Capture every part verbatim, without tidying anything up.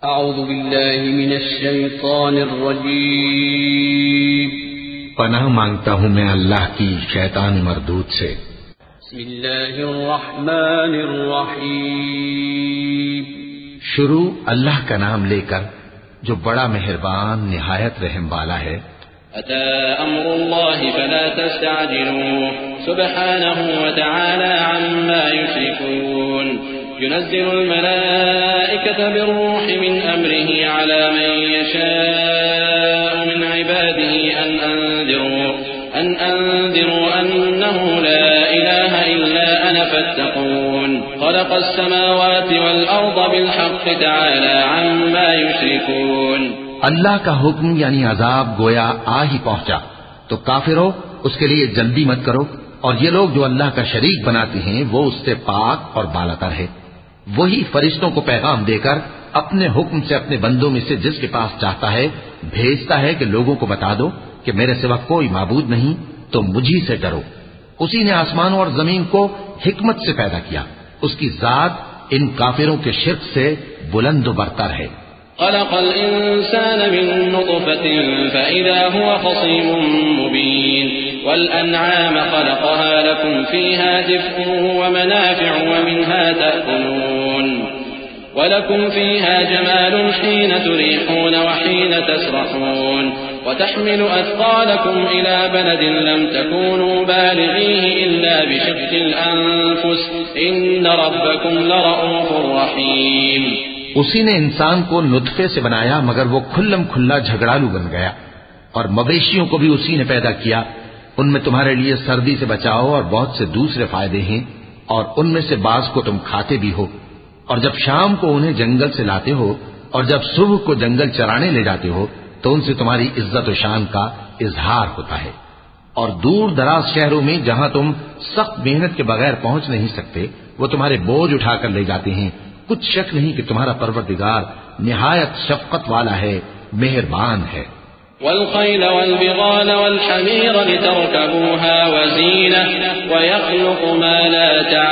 اعوذ باللہ من الشیطان الرجیم پناہ مانگتا ہوں میں اللہ کی شیطان مردود سے۔ بسم اللہ الرحمن الرحیم شروع اللہ کا نام لے کر جو بڑا مہربان نہایت رحم والا ہے۔ أتى أمر الله فلا تستعجلوه سبحانه وتعالى عما يشركون ينزل الملائكة بالروح من أمره على من يشاء من عباده أن أنذروا أن أنذروا أنه لا إله إلا أنا فاتقون خلق السماوات والأرض بالحق تعالى عما يشركون۔ اللہ کا حکم یعنی عذاب گویا آ ہی پہنچا تو کافروں اس کے لیے جلدی مت کرو، اور یہ لوگ جو اللہ کا شریک بناتے ہیں وہ اس سے پاک اور بالاتر ہے۔ وہی فرشتوں کو پیغام دے کر اپنے حکم سے اپنے بندوں میں سے جس کے پاس چاہتا ہے بھیجتا ہے کہ لوگوں کو بتا دو کہ میرے سوا کوئی معبود نہیں تو مجھی سے ڈرو۔ اسی نے آسمانوں اور زمین کو حکمت سے پیدا کیا، اس کی ذات ان کافروں کے شرک سے بلند و برتر ہے۔ خلق الإنسان من نطفة فإذا هو خصيم مبين والأنعام خلقها لكم فيها دفء ومنافع ومنها تأكلون ولكم فيها جمال حين تريحون وحين تسرحون وتحمل أثقالكم إلى بلد لم تكونوا بالغيه إلا بشق الأنفس إن ربكم لرؤوف رحيم۔ اسی نے انسان کو نطفے سے بنایا مگر وہ کھلم کھلا جھگڑالو بن گیا، اور مویشیوں کو بھی اسی نے پیدا کیا، ان میں تمہارے لیے سردی سے بچاؤ اور بہت سے دوسرے فائدے ہیں، اور ان میں سے بعض کو تم کھاتے بھی ہو، اور جب شام کو انہیں جنگل سے لاتے ہو اور جب صبح کو جنگل چرانے لے جاتے ہو تو ان سے تمہاری عزت و شان کا اظہار ہوتا ہے۔ اور دور دراز شہروں میں جہاں تم سخت محنت کے بغیر پہنچ نہیں سکتے وہ تمہارے بوجھ اٹھا کر لے جاتے ہیں۔ کچھ شک نہیں کہ تمہارا پروردگار نہایت شفقت والا ہے، مہربان ہے۔ والخيل والبغال والحمير لتركبوها وزينة ويخلق ما لا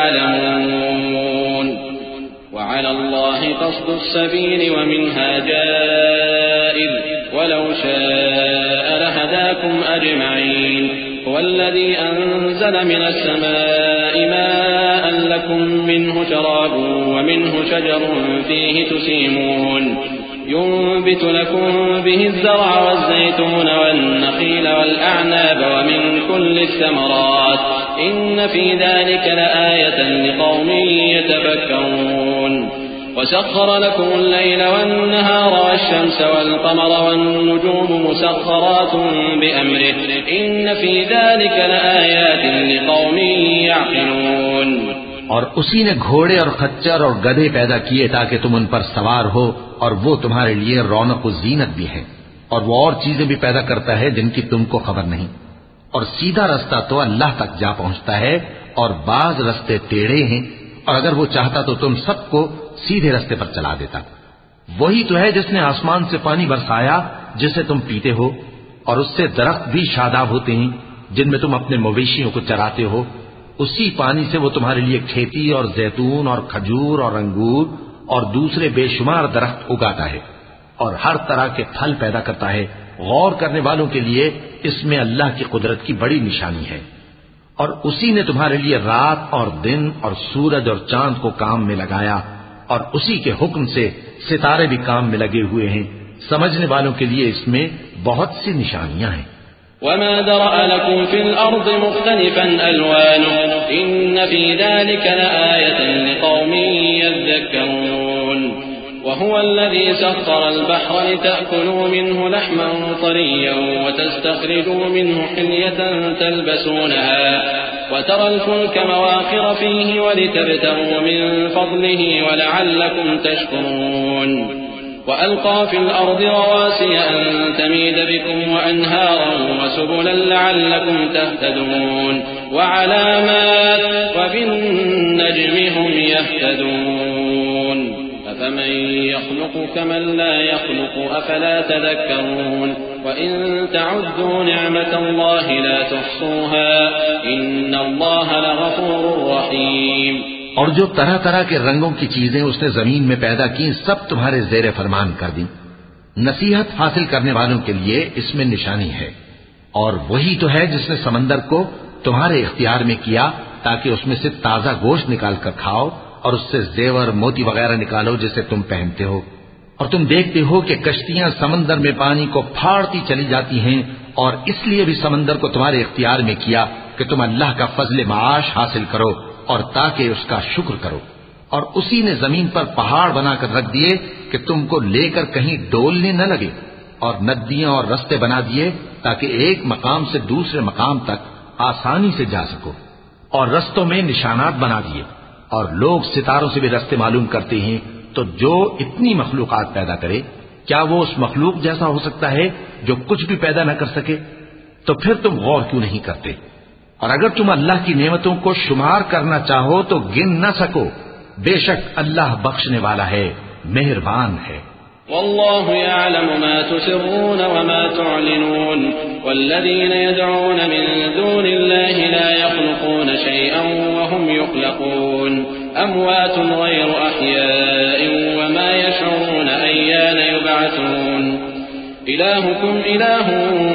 تعلمون وعلى الله قصد السبيل ومنها جائر ولو شاء لهداكم أجمعين هو الذي أنزل من السماء ماء لكم منه شراب ومنه شجر فيه تسيمون ينبت لكم به الزرع والزيتون والنخيل والأعناب ومن كل الثمرات إن في ذلك لآية لقوم يتفكرون وسخر لكم الليل والنهار والشمس والقمر والنجوم مسخرات بأمره إن في ذلك لآيات لقوم يعقلون۔ اور اسی نے گھوڑے اور خچر اور گدھے پیدا کیے تاکہ تم ان پر سوار ہو، اور وہ تمہارے لیے رونق و زینت بھی ہے، اور وہ اور چیزیں بھی پیدا کرتا ہے جن کی تم کو خبر نہیں۔ اور سیدھا رستہ تو اللہ تک جا پہنچتا ہے اور بعض رستے ٹیڑھے ہیں، اور اگر وہ چاہتا تو تم سب کو سیدھے رستے پر چلا دیتا۔ وہی تو ہے جس نے آسمان سے پانی برسایا جسے تم پیتے ہو، اور اس سے درخت بھی شاداب ہوتے ہیں جن میں تم اپنے مویشیوں کو چراتے ہو۔ اسی پانی سے وہ تمہارے لیے کھیتی اور زیتون اور کھجور اور انگور اور دوسرے بے شمار درخت اگاتا ہے اور ہر طرح کے پھل پیدا کرتا ہے۔ غور کرنے والوں کے لیے اس میں اللہ کی قدرت کی بڑی نشانی ہے۔ اور اسی نے تمہارے لیے رات اور دن اور سورج اور چاند کو کام میں لگایا، اور اسی کے حکم سے ستارے بھی کام میں لگے ہوئے ہیں۔ سمجھنے والوں کے لیے اس میں بہت سی نشانیاں ہیں۔ وما ذرأ لكم في الأرض مختلفا ألوانه إن في ذلك لآية لقوم يذكرون وهو الذي سخر البحر لتأكلوا منه لحما طريا وتستخرجوا منه حلية تلبسونها وترى الفلك مواخر فيه ولتبتغوا من فضله ولعلكم تشكرون وألقى في الأرض رواسي أن تميد بكم وأنهارا وسبلا لعلكم تهتدون وعلامات وبالنجم هم يهتدون أفمن يخلق كمن لا يخلق أفلا تذكرون وإن تعدوا نعمة الله لا تحصوها إن الله لغفور رحيم۔ اور جو طرح طرح کے رنگوں کی چیزیں اس نے زمین میں پیدا کی سب تمہارے زیر فرمان کر دیں. نصیحت حاصل کرنے والوں کے لیے اس میں نشانی ہے. اور وہی تو ہے جس نے سمندر کو تمہارے اختیار میں کیا تاکہ اس میں سے تازہ گوشت نکال کر کھاؤ اور اس سے زیور موتی وغیرہ نکالو جسے تم پہنتے ہو. اور تم دیکھتے ہو کہ کشتیاں سمندر میں پانی کو پھاڑتی چلی جاتی ہیں، اور اس لیے بھی سمندر کو تمہارے اختیار میں کیا کہ تم اللہ کا فضل معاش حاصل کرو اور تاکہ اس کا شکر کرو. اور اسی نے زمین پر پہاڑ بنا کر رکھ دیے کہ تم کو لے کر کہیں ڈولنے نہ لگے، اور ندیاں اور رستے بنا دیے تاکہ ایک مقام سے دوسرے مقام تک آسانی سے جا سکو. اور رستوں میں نشانات بنا دیے. اور لوگ ستاروں سے بھی رستے معلوم کرتے ہیں. تو جو اتنی مخلوقات پیدا کرے، کیا وہ اس مخلوق جیسا ہو سکتا ہے جو کچھ بھی پیدا نہ کر سکے؟ تو پھر تم غور کیوں نہیں کرتے؟ اور اگر تم اللہ کی نعمتوں کو شمار کرنا چاہو تو گن نہ سکو. بے شک اللہ بخشنے والا ہے، مہربان ہے. والله يعلم ما تسرون وما تعلنون والذين يدعون من دون الله لا يخلقون شيئا وهم يخلقون أموات غير أحياء وما يشعرون أيان يبعثون إلهكم إله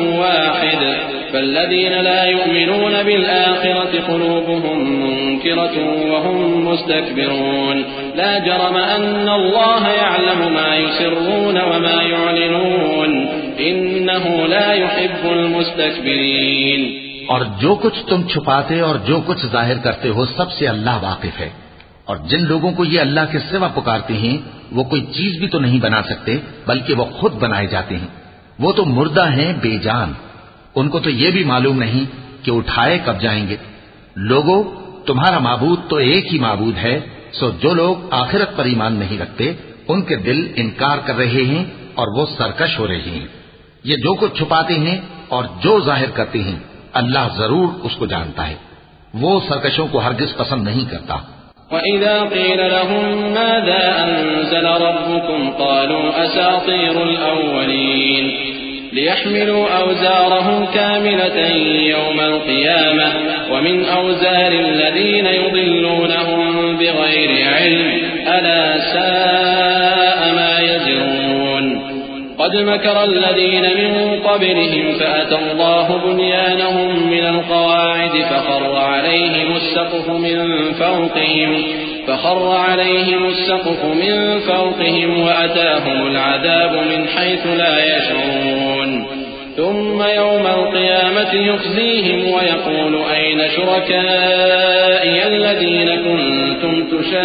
واحد فالذين لا يؤمنون بالآخرة قلوبهم منكرة وهم مستكبرون لا جرم أن الله يعلم ما يسرون وما يعلنون إنه لا يحب المستكبرين. اور جو کچھ تم چھپاتے اور جو کچھ ظاہر کرتے ہو سب سے اللہ واقف ہے. اور جن لوگوں کو یہ اللہ کے سوا پکارتے ہیں وہ کوئی چیز بھی تو نہیں بنا سکتے بلکہ وہ خود بنائے جاتے ہیں. وہ تو مردہ ہیں بے جان، ان کو تو یہ بھی معلوم نہیں کہ اٹھائے کب جائیں گے. لوگوں، تمہارا معبود تو ایک ہی معبود ہے، سو جو لوگ آخرت پر ایمان نہیں رکھتے ان کے دل انکار کر رہے ہیں اور وہ سرکش ہو رہے ہیں. یہ جو کچھ چھپاتے ہیں اور جو ظاہر کرتے ہیں اللہ ضرور اس کو جانتا ہے. وہ سرکشوں کو ہرگز پسند نہیں کرتا. وَإِذَا قِيلَ لَهُم مَّاذَا أَنزَلَ رَبُّكُمْ قَالُوا أَسَاطِيرُ الْأَوَّلِينَ ليحملوا أوزارهم كاملة يوم القيامة ومن أوزار الذين يضلونهم بغير علم ألا ساء ما يزرون. قد مكر الذين من قبلهم فأتى الله بنيانهم من القواعد فخر عليهم السقف من فوقهم فخر عليهم السقف من فوقهم وأتاهم العذاب من حيث لا يشعرون. ثم يوم القيامة يخزيهم ويقول أين شركائي الذين كنتم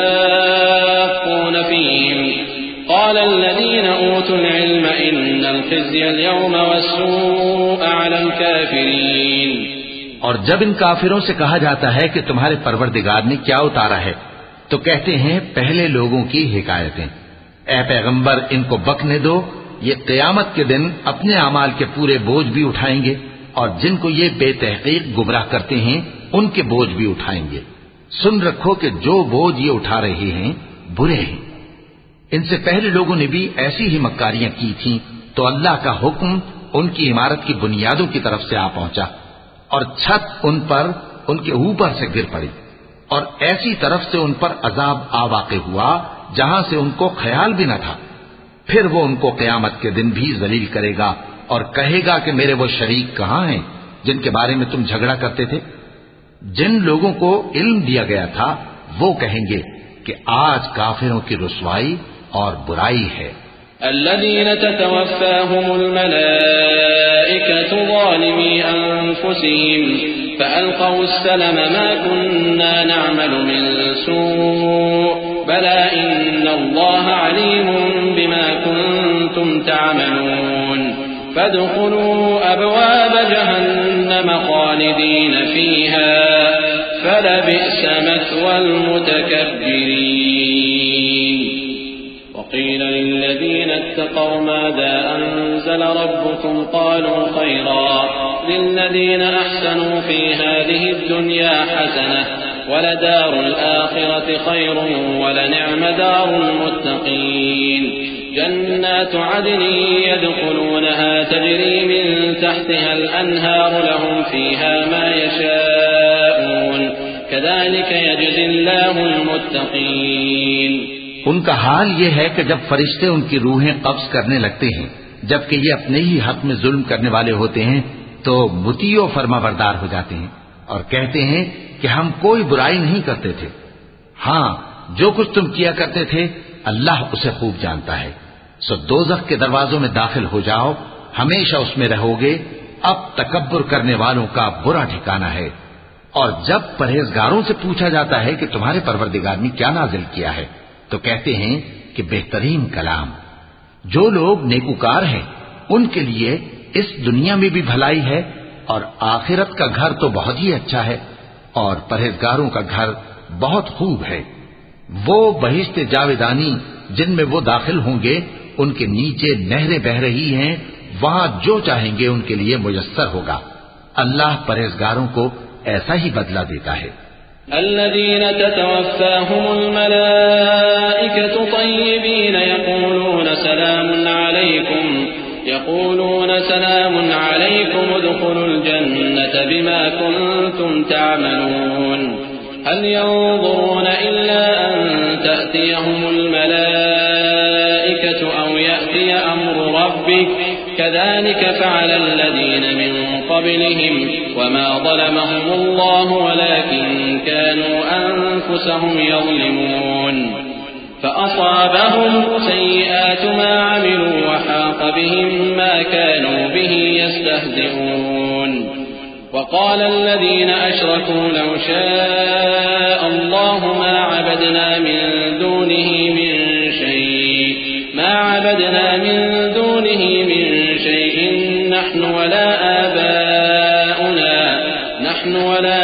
تشاقون فيهم قال الذين أوتوا العلم إن الخزي اليوم والسوء على الكافرين. اور جب ان کافروں سے کہا جاتا ہے کہ تمہارے پروردگار نے کیا اتارا ہے تو کہتے ہیں پہلے لوگوں کی حکایتیں. اے پیغمبر ان کو بکنے دو، یہ قیامت کے دن اپنے اعمال کے پورے بوجھ بھی اٹھائیں گے اور جن کو یہ بے تحقیق گمراہ کرتے ہیں ان کے بوجھ بھی اٹھائیں گے. سن رکھو کہ جو بوجھ یہ اٹھا رہے ہیں برے ہیں. ان سے پہلے لوگوں نے بھی ایسی ہی مکاریاں کی تھیں تو اللہ کا حکم ان کی عمارت کی بنیادوں کی طرف سے آ پہنچا اور چھت ان پر ان کے اوپر سے گر پڑی اور ایسی طرف سے ان پر عذاب آ واقع ہوا جہاں سے ان کو خیال بھی نہ تھا. پھر وہ ان کو قیامت کے دن بھی ذلیل کرے گا اور کہے گا کہ میرے وہ شریک کہاں ہیں جن کے بارے میں تم جھگڑا کرتے تھے. جن لوگوں کو علم دیا گیا تھا وہ کہیں گے کہ آج کافروں کی رسوائی اور برائی ہے. الذين تتوفاهم الملائكة ظالمي أنفسهم فألقوا السلم ما كنا نعمل من سوء بلى إن الله عليم بما كنتم تعملون فادخلوا أبواب جهنم خالدين فيها فلبئس مثوى المتكبرين. وقيل للذين اتقوا ماذا أنزل ربكم قالوا خيرا للذين أحسنوا في هذه الدنيا حسنة ولدار الآخرة خير ولنعم دار المتقين. جنات عدن يدخلونها تجري من تحتها الأنهار لهم فيها ما يشاءون كذلك يجزي الله المتقين۔ ان کا حال یہ ہے کہ جب فرشتے ان کی روحیں قبض کرنے لگتے ہیں جبکہ یہ اپنے ہی حق میں ظلم کرنے والے ہوتے ہیں تو مطیع و فرما بردار ہو جاتے ہیں اور کہتے ہیں کہ ہم کوئی برائی نہیں کرتے تھے، ہاں جو کچھ تم کیا کرتے تھے اللہ اسے خوب جانتا ہے۔ سو دوزخ کے دروازوں میں داخل ہو جاؤ، ہمیشہ اس میں رہو گے، اب تکبر کرنے والوں کا برا ٹھکانہ ہے۔ اور جب پرہیزگاروں سے پوچھا جاتا ہے کہ تمہارے پروردگار نے کیا نازل کیا ہے تو کہتے ہیں کہ بہترین کلام۔ جو لوگ نیکوکار ہیں ان کے لیے اس دنیا میں بھی بھلائی ہے اور آخرت کا گھر تو بہت ہی اچھا ہے، اور پرہیزگاروں کا گھر بہت خوب ہے۔ وہ بہشت جاویدانی جن میں وہ داخل ہوں گے ان کے نیچے نہریں بہ رہی ہیں، وہاں جو چاہیں گے ان کے لیے میسر ہوگا۔ اللہ پرہیزگاروں کو ایسا ہی بدلہ دیتا ہے۔ الذين تتوفاهم الملائكة طيبين يقولون سلام عليكم يقولون سلام عليكم ادخلوا الجنة بما كنتم تعملون هل ينظرون إلا أن تأتيهم الملائكة أو يأتي أمر ربك كذلك فعل الذين من قبلهم وما ظلمهم الله ولكن كانوا أنفسهم يظلمون فأصابهم سيئات ما عملوا وحاق بهم ما كانوا به يستهزئون وقال الذين أشركوا لو شاء الله ما عبدنا من دونه من شيء ما عبدنا من دونه من شيء نحن ولا آباؤنا نحن ولا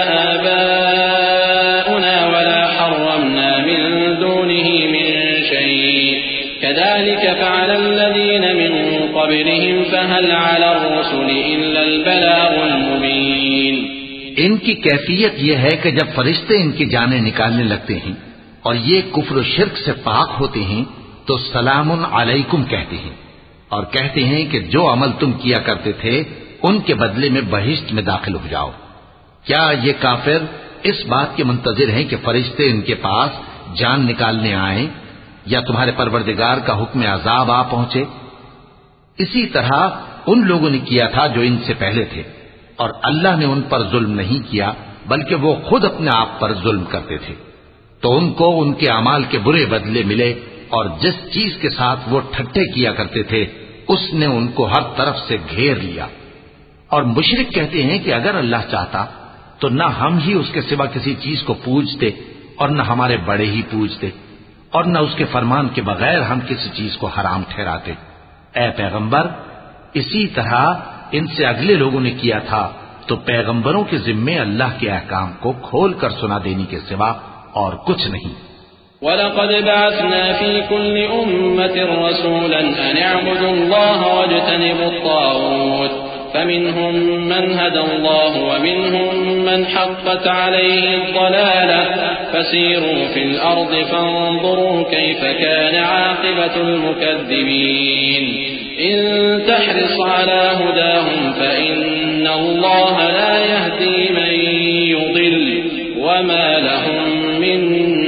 آباؤنا ولا حرمنا من دونه من شيء كذلك فعل الذين من قبلهم فهل على الرسل إلا البلاغ المبين۔ ان کی کیفیت یہ ہے کہ جب فرشتے ان کی جانیں نکالنے لگتے ہیں اور یہ کفر و شرک سے پاک ہوتے ہیں تو سلام علیکم کہتے ہیں اور کہتے ہیں کہ جو عمل تم کیا کرتے تھے ان کے بدلے میں بہشت میں داخل ہو جاؤ۔ کیا یہ کافر اس بات کے منتظر ہیں کہ فرشتے ان کے پاس جان نکالنے آئیں یا تمہارے پروردگار کا حکم عذاب آ پہنچے؟ اسی طرح ان لوگوں نے کیا تھا جو ان سے پہلے تھے، اور اللہ نے ان پر ظلم نہیں کیا بلکہ وہ خود اپنے آپ پر ظلم کرتے تھے، تو ان کو ان کے اعمال کے برے بدلے ملے، اور جس چیز کے ساتھ وہ ٹھٹھے کیا کرتے تھے اس نے ان کو ہر طرف سے گھیر لیا۔ اور مشرک کہتے ہیں کہ اگر اللہ چاہتا تو نہ ہم ہی اس کے سوا کسی چیز کو پوجتے اور نہ ہمارے بڑے ہی پوجتے، اور نہ اس کے فرمان کے بغیر ہم کسی چیز کو حرام ٹھہراتے۔ اے پیغمبر، اسی طرح ان سے اگلے لوگوں نے کیا تھا، تو پیغمبروں کے ذمے اللہ کے احکام کو کھول کر سنا دینے کے سوا اور کچھ نہیں۔ وَلَقَدْ بَعَثْنَا فِي كُلِّ أُمَّةٍ رَسُولًا أَنِ اعْبُدُوا اللَّهَ وَاجْتَنِبُوا الطَّاغُوتَ فَمِنْهُمْ مَنْ هَدَى اللَّهُ وَمِنْهُمْ مَنْ حَقَّتْ عَلَيْهِ الضَّلَالَةُ فَسِيرُوا فِي الْأَرْضِ فَانظُرُوا كَيْفَ كَانَ عَاقِبَةُ الْمُكَذِّبِينَ إِن تَحْرِصْ عَلَى هُدَاهُمْ فَإِنَّ اللَّهَ لَا يَهْدِي مَن يُضِلُّ وَمَا لَهُم مِّن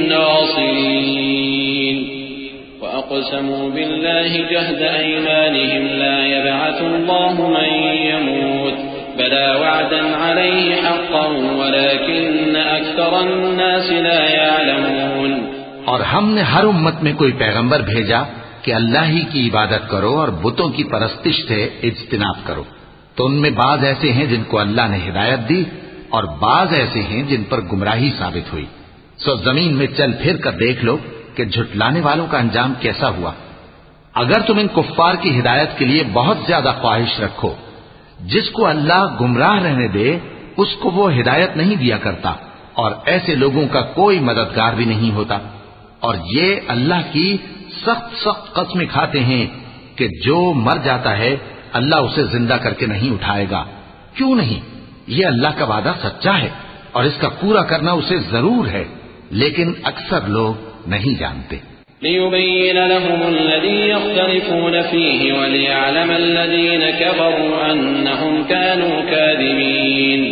نَّاصِرِينَ وَأَقْسَمُوا بِاللَّهِ جَهْدَ أَيْمَانِهِمْ لَا يَبْعَثُ اللَّهُ مَن يَمُوتُ بَلَىٰ وَعْدًا عَلَيْهِ حَقًّا وَلَٰكِنَّ أَكْثَرَ النَّاسِ لَا يَعْلَمُونَ۔ اور ہم نے ہر امت میں کوئی پیغمبر بھیجا کہ اللہ ہی کی عبادت کرو اور بتوں کی پرستش سے اجتناب کرو، تو ان میں بعض ایسے ہیں جن کو اللہ نے ہدایت دی اور بعض ایسے ہیں جن پر گمراہی ثابت ہوئی۔ سو زمین میں چل پھر کر دیکھ لو کہ جھٹلانے والوں کا انجام کیسا ہوا۔ اگر تم ان کفار کی ہدایت کے لیے بہت زیادہ خواہش رکھو، جس کو اللہ گمراہ رہنے دے اس کو وہ ہدایت نہیں دیا کرتا، اور ایسے لوگوں کا کوئی مددگار بھی نہیں ہوتا۔ اور یہ اللہ کی سخت سخت قسمیں کھاتے ہیں کہ جو مر جاتا ہے اللہ اسے زندہ کر کے نہیں اٹھائے گا۔ کیوں نہیں؟ یہ اللہ کا وعدہ سچا ہے اور اس کا پورا کرنا اسے ضرور ہے، لیکن اکثر لوگ نہیں جانتے۔ لِيُبَيِّنَ لَهُمُ الَّذِي يَخْتَلِفُونَ فِيهِ وَلِيَعْلَمَ الَّذِينَ كَفَرُوا أَنَّهُمْ كَانُوا كَاذِبِينَ۔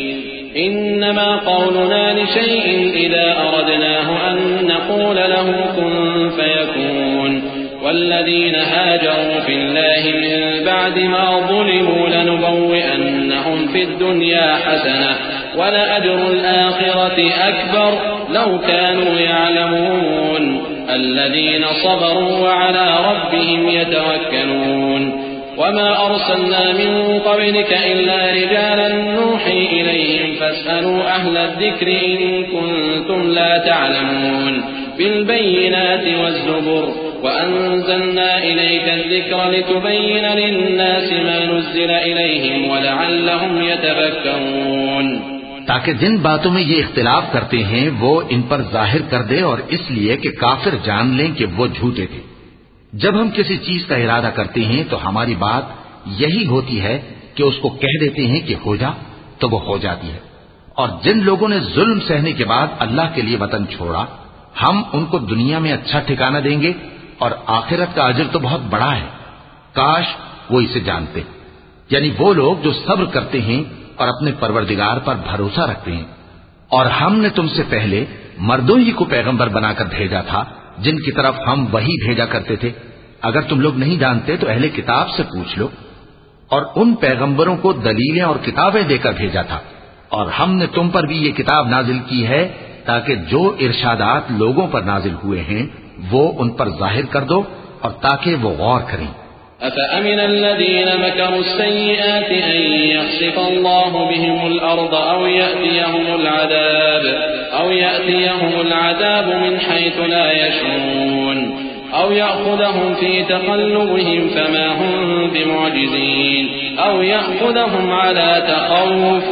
إنما قولنا لشيء إذا أردناه أن نقول له كن فيكون والذين هاجروا في الله من بعد ما ظلموا لنبوئنهم في الدنيا حسنة ولأجر الآخرة أكبر لو كانوا يعلمون الذين صبروا وعلى ربهم يتوكلون وما أرسلنا من قبلك إلا رجالا نوحي إليهم فاسألوا أهل الذكر إن كنتم لا تعلمون بالبينات والزبر وأنزلنا إليك الذكر لتبين للناس ما نزل إليهم ولعلهم يتفكرون تاکہ جن باتوں میں یہ اختلاف کرتے ہیں وہ ان پر ظاہر کر دے اور اس لیے کہ کافر جان لیں کہ وہ جھوٹے تھے۔ جب ہم کسی چیز کا ارادہ کرتے ہیں تو ہماری بات یہی ہوتی ہے کہ اس کو کہہ دیتے ہیں کہ ہو جا تو وہ ہو جاتی ہے۔ اور جن لوگوں نے ظلم سہنے کے بعد اللہ کے لیے وطن چھوڑا ہم ان کو دنیا میں اچھا ٹھکانہ دیں گے اور آخرت کا اجر تو بہت بڑا ہے، کاش وہ اسے جانتے۔ یعنی وہ لوگ جو صبر کرتے ہیں اور اپنے پروردگار پر بھروسہ رکھتے ہیں۔ اور ہم نے تم سے پہلے مردوں ہی کو پیغمبر بنا کر بھیجا تھا جن کی طرف ہم وہی بھیجا کرتے تھے۔ اگر تم لوگ نہیں جانتے تو اہل کتاب سے پوچھ لو۔ اور ان پیغمبروں کو دلیلیں اور کتابیں دے کر بھیجا تھا، اور ہم نے تم پر بھی یہ کتاب نازل کی ہے تاکہ جو ارشادات لوگوں پر نازل ہوئے ہیں وہ ان پر ظاہر کر دو اور تاکہ وہ غور کریں۔ أفأمن الذين مكروا السيئات أن يخسف الله بهم الأرض أو يأتيهم العذاب أو يأتيهم العذاب من حيث لا يشعرون أو يأخذهم في تقلبهم فما هم بمعجزين أو يأخذهم على تخوف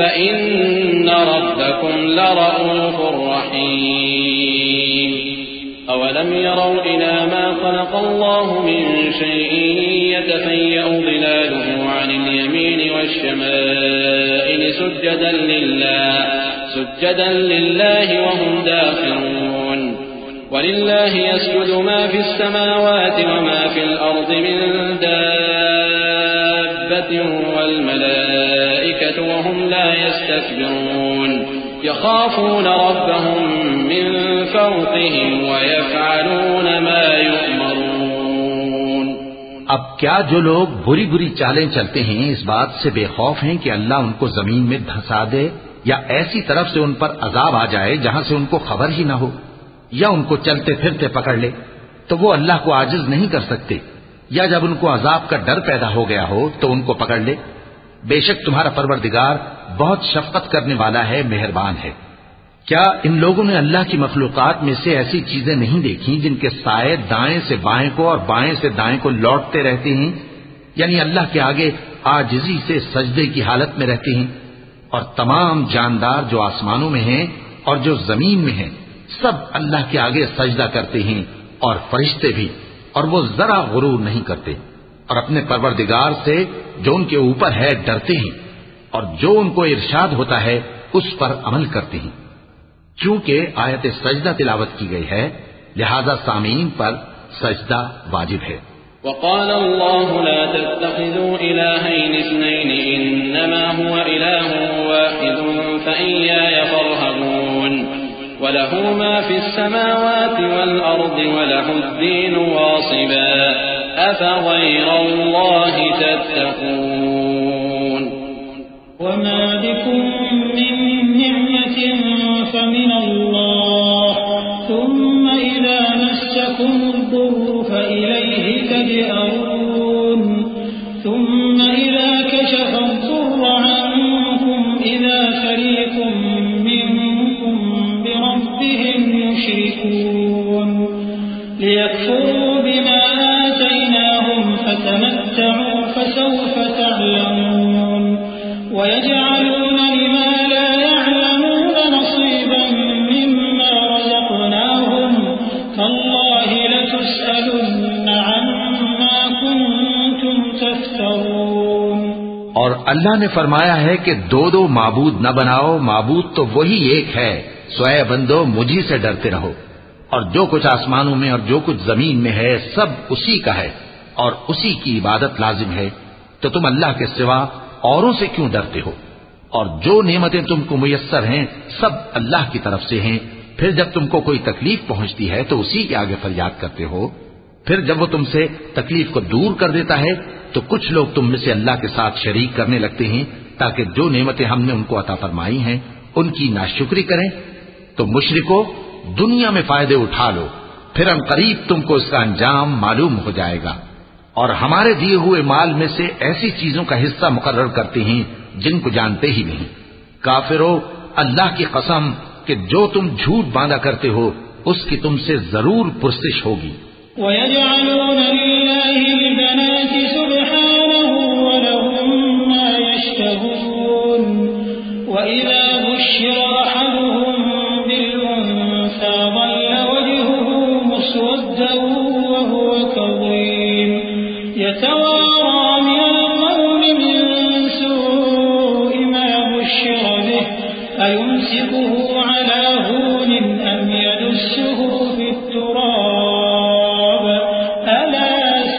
فإن ربكم لرؤوف رحيم أولم يروا إلى ما خلق الله من شيء يتفيأ ظلاله عن اليمين والشمائل سجدا لله سجدا لله وهم داخرون ولله يسجد ما في السماوات وما في الأرض من دابة والملائكة وهم لا يستكبرون يخافون ربهم من فوقهم ويفعلون ما يؤمرون۔ اب کیا جو لوگ بری بری چالیں چلتے ہیں اس بات سے بے خوف ہیں کہ اللہ ان کو زمین میں دھسا دے یا ایسی طرف سے ان پر عذاب آ جائے جہاں سے ان کو خبر ہی نہ ہو، یا ان کو چلتے پھرتے پکڑ لے تو وہ اللہ کو عاجز نہیں کر سکتے، یا جب ان کو عذاب کا ڈر پیدا ہو گیا ہو تو ان کو پکڑ لے۔ بے شک تمہارا پروردگار بہت شفقت کرنے والا ہے، مہربان ہے۔ کیا ان لوگوں نے اللہ کی مخلوقات میں سے ایسی چیزیں نہیں دیکھی جن کے سائے دائیں سے بائیں کو اور بائیں سے دائیں کو لوٹتے رہتے ہیں، یعنی اللہ کے آگے عاجزی سے سجدے کی حالت میں رہتے ہیں؟ اور تمام جاندار جو آسمانوں میں ہیں اور جو زمین میں ہیں سب اللہ کے آگے سجدہ کرتے ہیں، اور فرشتے بھی، اور وہ ذرا غرور نہیں کرتے، اور اپنے پروردگار سے جو ان کے اوپر ہے ڈرتے ہیں، اور جو ان کو ارشاد ہوتا ہے اس پر عمل کرتے ہیں۔ چونکہ آیت سجدہ تلاوت کی گئی ہے لہذا سامعین پر سجدہ واجب ہے۔ وقال الله لا تتخذوا إلهين اثنين إنما هو إله واحد فإياي فارهبون وله ما في السماوات والأرض وله الدين واصبا أفغير الله تتقون وما بكم من نعمة فمن الله ثم إذا مسكم الضر فإليه تجأرون ثم إذا كشف الضر عنكم إذا فريق منكم بربهم يشركون ليكفروا بما آتيناهم فتمتعوا فسوف تعلمون ويجعلون لما لا يعلمون نصيبا مما رزقناهم تالله لتسألن عما كنتم تفترون۔ اور اللہ نے فرمایا ہے کہ دو دو معبود نہ بناؤ، معبود تو وہی ایک ہے، سو اے بندو مجھی سے ڈرتے رہو، اور جو کچھ آسمانوں میں اور جو کچھ زمین میں ہے سب اسی کا ہے اور اسی کی عبادت لازم ہے، تو تم اللہ کے سوا اوروں سے کیوں ڈرتے ہو؟ اور جو نعمتیں تم کو میسر ہیں سب اللہ کی طرف سے ہیں. پھر جب تم کو کوئی تکلیف پہنچتی ہے تو اسی کے آگے فریاد کرتے ہو. پھر جب وہ تم سے تکلیف کو دور کر دیتا ہے تو کچھ لوگ تم میں سے اللہ کے ساتھ شریک کرنے لگتے ہیں تاکہ جو نعمتیں ہم نے ان کو عطا فرمائی ہیں ان کی ناشکری کریں. تو مشرکو دنیا میں فائدے اٹھا لو، پھر ان قریب تم کو اس کا انجام معلوم ہو جائے گا. اور ہمارے دیے ہوئے مال میں سے ایسی چیزوں کا حصہ مقرر کرتے ہیں جن کو جانتے ہی نہیں. کافرو اللہ کی قسم کہ جو تم جھوٹ باندھا کرتے ہو اس کی تم سے ضرور پرسش ہوگی. وَيَجْعَلُونَ لِلَّهِ الْبَنَاتِ سُبْحَانَهُ وَلَهُم مَّا يَشْتَهُونَ وَإِذَا بُشِّرَ أَحَدُهُم بِالْأُنثَىٰ ظَلَّ وَجْهُهُ مُسْوَدًّا وَهُوَ كَظِيمٌ يَتَوَارَىٰ مِنَ الْقَوْمِ مِن سُوءِ مَا بُشِّرَ بِهِ أَيُمْسِكُهُ عَلَىٰ هُونٍ أَمْ يَدُسُّهُ فِي التُّرَابِ أَلَا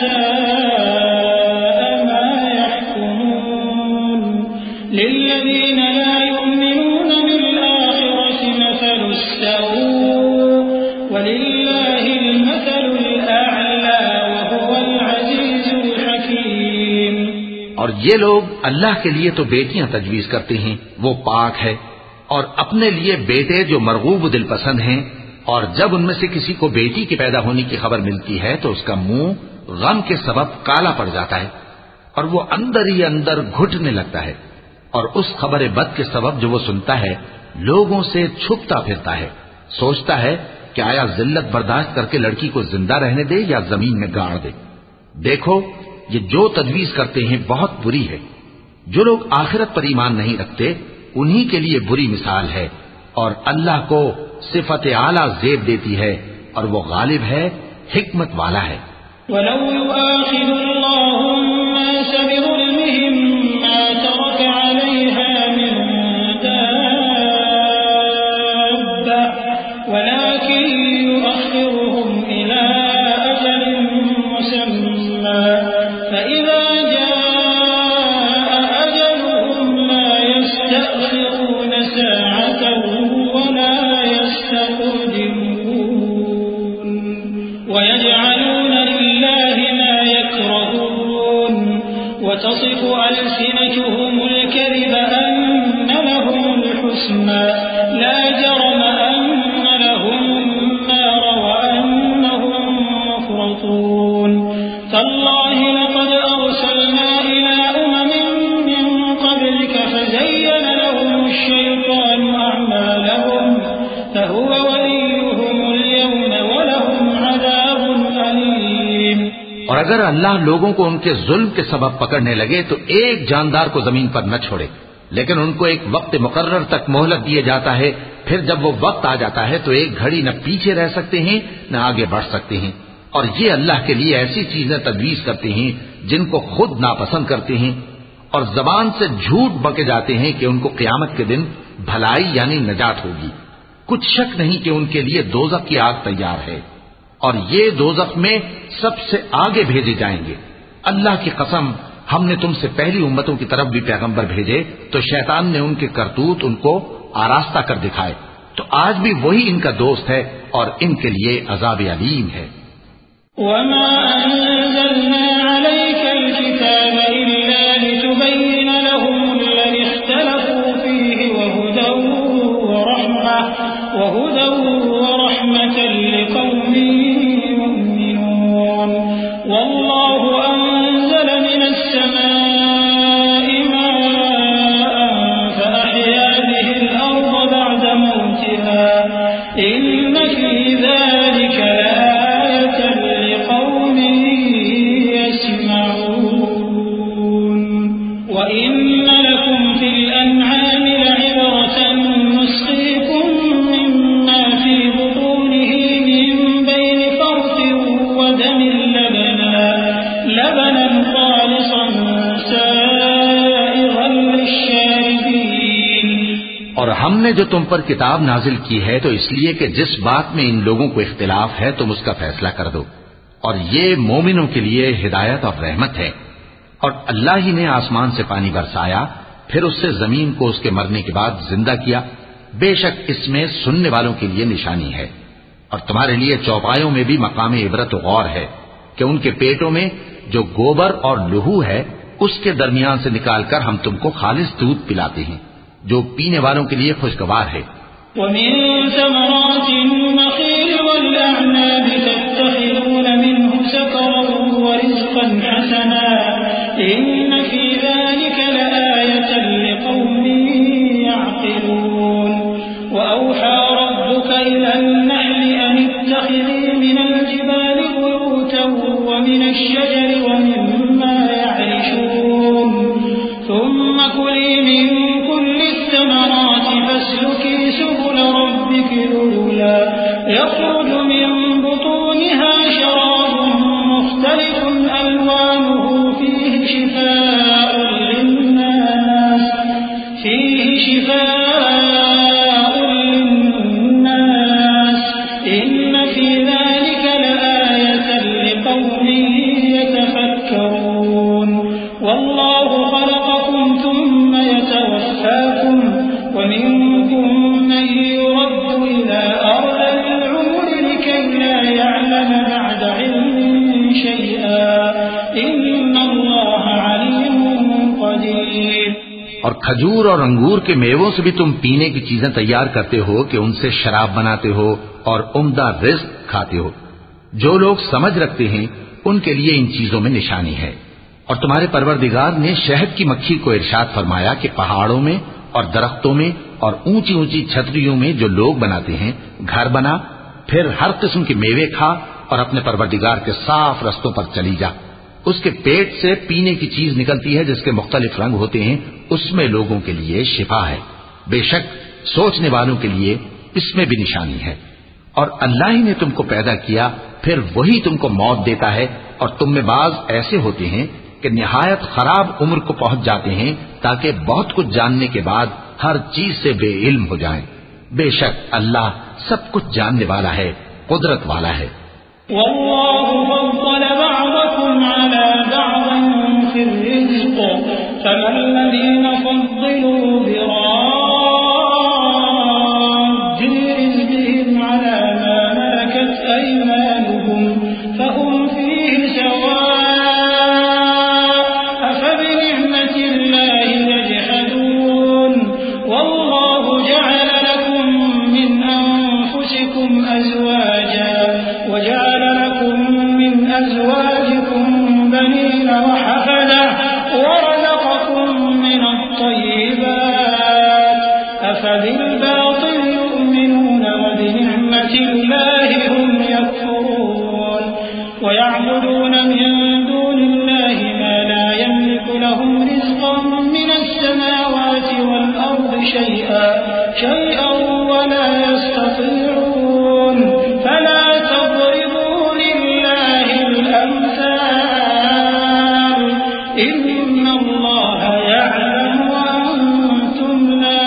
سَاءَ مَا يَحْكُمُونَ لِلَّذِينَ لَا يُؤْمِنُونَ بِالْآخِرَةِ مَثَلُ السَّوْءِ وَلِلَّهِ الْمَثَلُ الْأَعْلَىٰ وَهُوَ الْعَزِيزُ الْحَكِيمُ. اور یہ لوگ اللہ کے لیے تو بیٹیاں تجویز کرتے ہیں، وہ پاک ہے، اور اپنے لیے بیٹے جو مرغوب دل پسند ہیں. اور جب ان میں سے کسی کو بیٹی کے پیدا ہونے کی خبر ملتی ہے تو اس کا منہ غم کے سبب کالا پڑ جاتا ہے اور وہ اندر ہی اندر گھٹنے لگتا ہے. اور اس خبر بد کے سبب جو وہ سنتا ہے لوگوں سے چھپتا پھرتا ہے، سوچتا ہے کہ آیا ذلت برداشت کر کے لڑکی کو زندہ رہنے دے یا زمین میں گاڑ دے. دیکھو یہ جو تجویز کرتے ہیں بہت بری ہے. جو لوگ آخرت پر ایمان نہیں رکھتے انہی کے لیے بری مثال ہے. اور اللہ کو صفت اعلیٰ زیب دیتی ہے اور وہ غالب ہے، حکمت والا ہے. وَلَوْ يُؤَاخِذُ اللَّهُ النَّاسَ بِظُلْمِهِم مَّا تَرَكَ عَلَيْهَا مِن دَابَّةٍ وَلَٰكِن يُؤَخِّرُهُمْ إِلَىٰ أَجَلٍ مُّسَمًّى فَإِذَا جَاءَ أَجَلُهُمْ لَا يَسْتَأْخِرُونَ سَاعَةً وَلَا يَسْتَقْدِمُونَ. وَيَجْعَلُونَ لِلَّهِ مَا يَكْرَهُونَ وَتَصِفُ أَلْسِنَتُهُمُ الْكَذِبَ أَنَّ لَهُمُ الْحُسْنَىٰ لَا جَرَمَ أَنَّ لَهُمُ النَّارَ وَأَنَّهُم مُّفْرَطُونَ. تَاللَّهِ لَقَدْ أَرْسَلْنَا إِلَىٰ أُمَمٍ مِّن قَبْلِكَ فَزَيَّنَ لَهُمُ الشَّيْطَانُ أَعْمَالَهُمْ فَهُوَ وَلِيُّهُمُ الْيَوْمَ وَلَهُمْ عَذَابٌ أَلِيمٌ. اور اگر اللہ لوگوں کو ان کے ظلم کے سبب پکڑنے لگے تو ایک جاندار کو زمین پر نہ چھوڑے، لیکن ان کو ایک وقت مقرر تک مہلت دیے جاتا ہے. پھر جب وہ وقت آ جاتا ہے تو ایک گھڑی نہ پیچھے رہ سکتے ہیں نہ آگے بڑھ سکتے ہیں. اور یہ اللہ کے لیے ایسی چیزیں تجویز کرتے ہیں جن کو خود ناپسند کرتے ہیں، اور زبان سے جھوٹ بکے جاتے ہیں کہ ان کو قیامت کے دن بھلائی یعنی نجات ہوگی. کچھ شک نہیں کہ ان کے لیے دوزخ کی آگ تیار ہے اور یہ دوزخ میں سب سے آگے بھیجے جائیں گے. اللہ کی قسم ہم نے تم سے پہلی امتوں کی طرف بھی پیغمبر بھیجے تو شیطان نے ان کے کرتوت ان کو آراستہ کر دکھائے، تو آج بھی وہی ان کا دوست ہے اور ان کے لیے عذاب علیم ہے. وَمَا أَنزَلْنَا عَلَيْكَ الْكِتَابَ إِلَّا لِتُبَيِّنَ لَهُمُ الَّذِي اخْتَلَفُوا فِيهِ وَهُدًى وَرَحْمَةً وَهُدًى وَرَحْمَةً لِقَوْمٍ يُؤْمِنُونَ. وَاللَّهُ أَنزَلَ مِنَ السَّمَاءِ مَاءً فَأَحْيَا بِهِ الْأَرْضَ بَعْدَ مَوْتِهَا إِنَّ فِي ذَلِكَ لَآيَةً لِقَوْمٍ يَسْمَعُونَ. وَإِنَّ لَكُمْ فِي الْأَنْعَامِ لَعِبْرَةً نُّسْقِيكُم مِّمَّا فِي بُطُونِهِ مِن بَيْنِ فَرْثٍ وَدَمٍ لَبَنًا خَالِصًا سَائِغًا لِّلشَّارِبِينَ. اور ہم نے جو تم پر کتاب نازل کی ہے تو اس لیے کہ جس بات میں ان لوگوں کو اختلاف ہے تم اس کا فیصلہ کر دو، اور یہ مومنوں کے لیے ہدایت اور رحمت ہے. اور اللہ ہی نے آسمان سے پانی برسایا، پھر اس سے زمین کو اس کے مرنے کے بعد زندہ کیا، بے شک اس میں سننے والوں کے لیے نشانی ہے۔ اور تمہارے لیے چوپایوں میں بھی مقام عبرت و غور ہے کہ ان کے پیٹوں میں جو گوبر اور لہو ہے اس کے درمیان سے نکال کر ہم تم کو خالص دودھ پلاتے ہیں جو پینے والوں کے لیے خوشگوار ہے۔ وَمِن ثَمَرَاتِ النَّخِيلِ وَالْأَعْنَابِ تَتَّخِذُونَ مِنْهُ سَكَرًا وَرِزْقًا حَسَنًا إِنَّ فِي ذَلِكَ لَآيَةً لِقَوْمٍ يَعْقِلُونَ وَأَوْحَى رَبُّكَ إِلَى النَّحْلِ أَنِ اتَّخِذِي مِنَ الْجِبَالِ بُيُوتًا وَمِنَ الشَّجَرِ وَمِمَّا يَعْرِشُونَ ثُمَّ كُلِي مِن كُلِّ الثَّمَرَاتِ فَاسْلُكِي سُبُلَ رَبِّكِ ذُلُلًا يَخْرُجُ مِن بُطُونِهَا شَرَابٌ مُخْتَلِفٌ أَلْوَانُهُ فِيهِ شِفَاءٌ لِلنَّاسِ فِيهِ شِفَاءٌ لِلنَّاسِ إِنَّ فِي ذَلِكَ لَآيَةً لِقَوْمٍ يَتَفَكَّرُونَ وَاللَّهُ خَلَقَكُمْ ثُمَّ يَتَوَفَّاكُمْ وَمِنكُم مَّن يُرَدُّ إِلَىٰ أَرْذَلِ الْعُمُرِ لِكَيْ لَا يَعْلَمَ بَعْدَ عِلْمٍ شَيْئًا إِنَّ اللَّهَ عَلِيمٌ قَدِيرٌ۔ اور کھجور اور انگور کے میووں سے بھی تم پینے کی چیزیں تیار کرتے ہو کہ ان سے شراب بناتے ہو اور عمدہ رزق کھاتے ہو۔ جو لوگ سمجھ رکھتے ہیں ان کے لیے ان چیزوں میں نشانی ہے۔ اور تمہارے پروردگار نے شہد کی مکھی کو ارشاد فرمایا کہ پہاڑوں میں اور درختوں میں اور اونچی اونچی چھتریوں میں جو لوگ بناتے ہیں گھر بنا، پھر ہر قسم کے میوے کھا اور اپنے پروردگار کے صاف رستوں پر چلی جا۔ اس کے پیٹ سے پینے کی چیز نکلتی ہے جس کے مختلف رنگ ہوتے ہیں، اس میں لوگوں کے لیے شفا ہے، بے شک سوچنے والوں کے لیے اس میں بھی نشانی ہے۔ اور اللہ ہی نے تم کو پیدا کیا، پھر وہی تم کو موت دیتا ہے، اور تم میں بعض ایسے ہوتے ہیں کہ نہایت خراب عمر کو پہنچ جاتے ہیں تاکہ بہت کچھ جاننے کے بعد ہر چیز سے بے علم ہو جائیں۔ بے شک اللہ سب کچھ جاننے والا ہے، قدرت والا ہے۔ والله فضل بعضكم على بعض في الرزق فما الذين فضلوا براد رزقهم على ما ملكت أيمانهم فهم فيه سواء أفبنعمة الله يجحدون والله جعل لكم من أنفسكم أزواجا وجعل لكم من أزواجكم بنين وحفدة ورزقكم من الطيبات أفبالباطل يؤمنون وبنعمة الله هم يكفرون ويعبدون من دون الله ما لا يملك لهم رزقا من السماوات والأرض شيئا شيئا ولا يستطيعون فلا تضربوا لله الأمثال إن الله يعلم وأنتم لا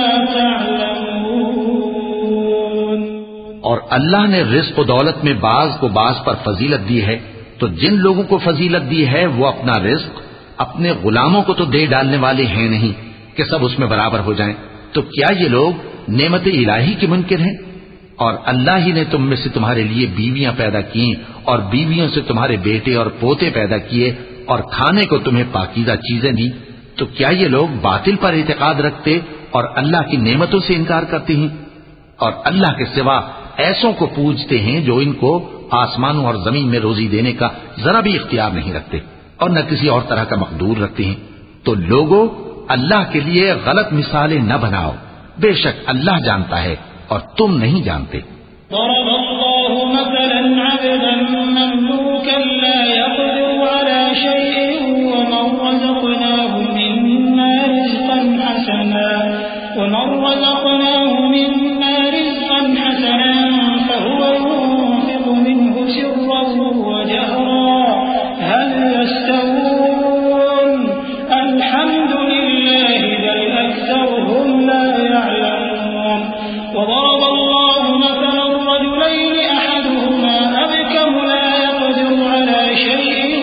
تعلمون۔ اور اللہ نے رزق و دولت میں بعض کو بعض پر فضیلت دی ہے، تو جن لوگوں کو فضیلت دی ہے وہ اپنا رزق اپنے غلاموں کو تو دے ڈالنے والے ہیں نہیں کہ سب اس میں برابر ہو جائیں، تو کیا یہ لوگ نعمت الہی کے منکر ہیں؟ اور اللہ ہی نے تم میں سے تمہارے لیے بیویاں پیدا کی اور بیویوں سے تمہارے بیٹے اور پوتے پیدا کیے اور کھانے کو تمہیں پاکیزہ چیزیں دی، تو کیا یہ لوگ باطل پر اعتقاد رکھتے اور اللہ کی نعمتوں سے انکار کرتے ہیں؟ اور اللہ کے سوا ایسوں کو پوجتے ہیں جو ان کو آسمانوں اور زمین میں روزی دینے کا ذرا بھی اختیار نہیں رکھتے اور نہ کسی اور طرح کا مقدور رکھتے ہیں۔ تو لوگوں اللہ کے لیے غلط مثالیں نہ بناؤ، بے شک اللہ جانتا ہے اور تم نہیں جانتے۔ ضرب الله مثلا عبدا مملوكا لا يقدر على شيء ومن رزقناه منا رزقا حسنا ومن رزقناه منا رزقا حسنا فهو ينفق منه سرا وجهرا هل يستوون الحمد لله بل أكثرهم لا يعلمون وضرب الله مثلا رجلين أحدهما أبكم لا يقدر على شيء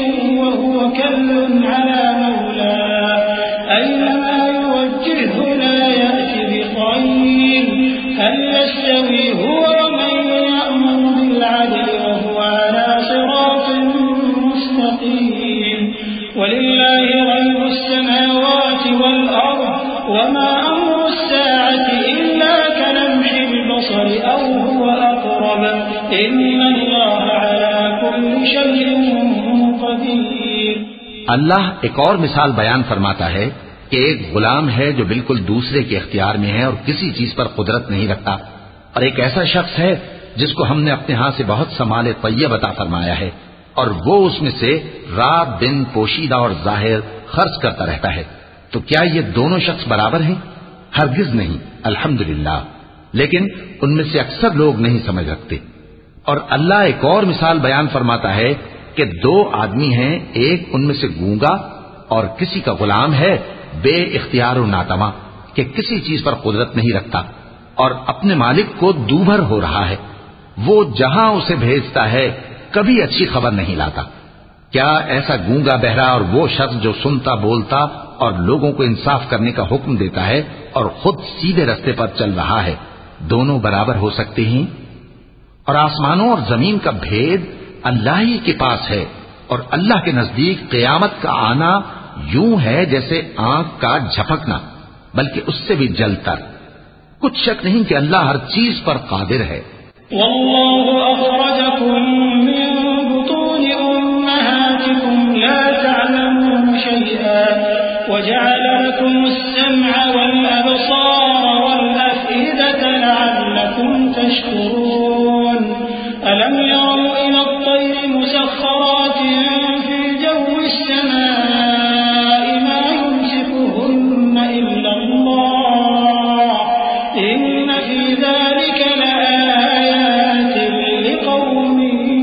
ولله غيب السماوات والأرض وما أمر الساعة إلا كلمح البصر أو هو أقرب إن الله على كل شيء قدير. اللہ ایک اور مثال بیان فرماتا ہے کہ ایک غلام ہے جو بالکل دوسرے کے اختیار میں ہے اور کسی چیز پر قدرت نہیں رکھتا، اور ایک ایسا شخص ہے جس کو ہم نے اپنے ہاں سے بہت سمال طیب عطا فرمایا ہے اور وہ اس میں سے رات دن پوشیدہ اور ظاہر خرچ کرتا رہتا ہے. تو کیا یہ دونوں شخص برابر ہیں؟ ہرگز نہیں، الحمدللہ. لیکن ان میں سے اکثر لوگ نہیں سمجھ رکھتے. اور اللہ ایک اور مثال بیان فرماتا ہے کہ دو آدمی ہیں، ایک ان میں سے گونگا اور کسی کا غلام ہے بے اختیار و ناتواں کہ کسی چیز پر قدرت نہیں رکھتا اور اپنے مالک کو دوبھر ہو رہا ہے. وہ جہاں اسے بھیجتا ہے کبھی اچھی خبر نہیں لاتا. کیا ایسا گونگا بہرا اور وہ شخص جو سنتا بولتا اور لوگوں کو انصاف کرنے کا حکم دیتا ہے اور خود سیدھے رستے پر چل رہا ہے، دونوں برابر ہو سکتے ہیں؟ اور آسمانوں اور زمین کا بھید اللہ ہی کے پاس ہے، اور اللہ کے نزدیک قیامت کا آنا یوں ہے جیسے آنکھ کا جھپکنا، بلکہ اس سے بھی جل تر. کچھ شک نہیں کہ اللہ ہر چیز پر قادر ہے. والله أخرجكم من بطون أمهاتكم لا تعلمون شيئا وجعل لكم السمع والأبصار والأفئدة لعلكم تشكرون. ألم يروا إلى الطير مسخرات في جو السماء ما يمسكهن إلا الله إن في ذلك لآيات لقوم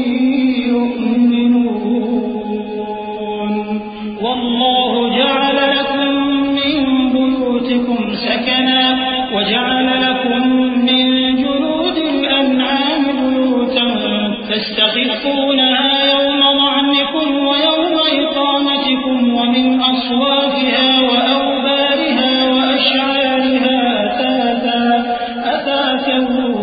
يؤمنون. والله جعل لكم من بيوتكم سكنا وجعل لكم من جلود الأنعام بيوتا تستخفونها يوم ظعنكم ويوم إقامتكم ومن أصوافها وأوبارها وأشعارها أثاثا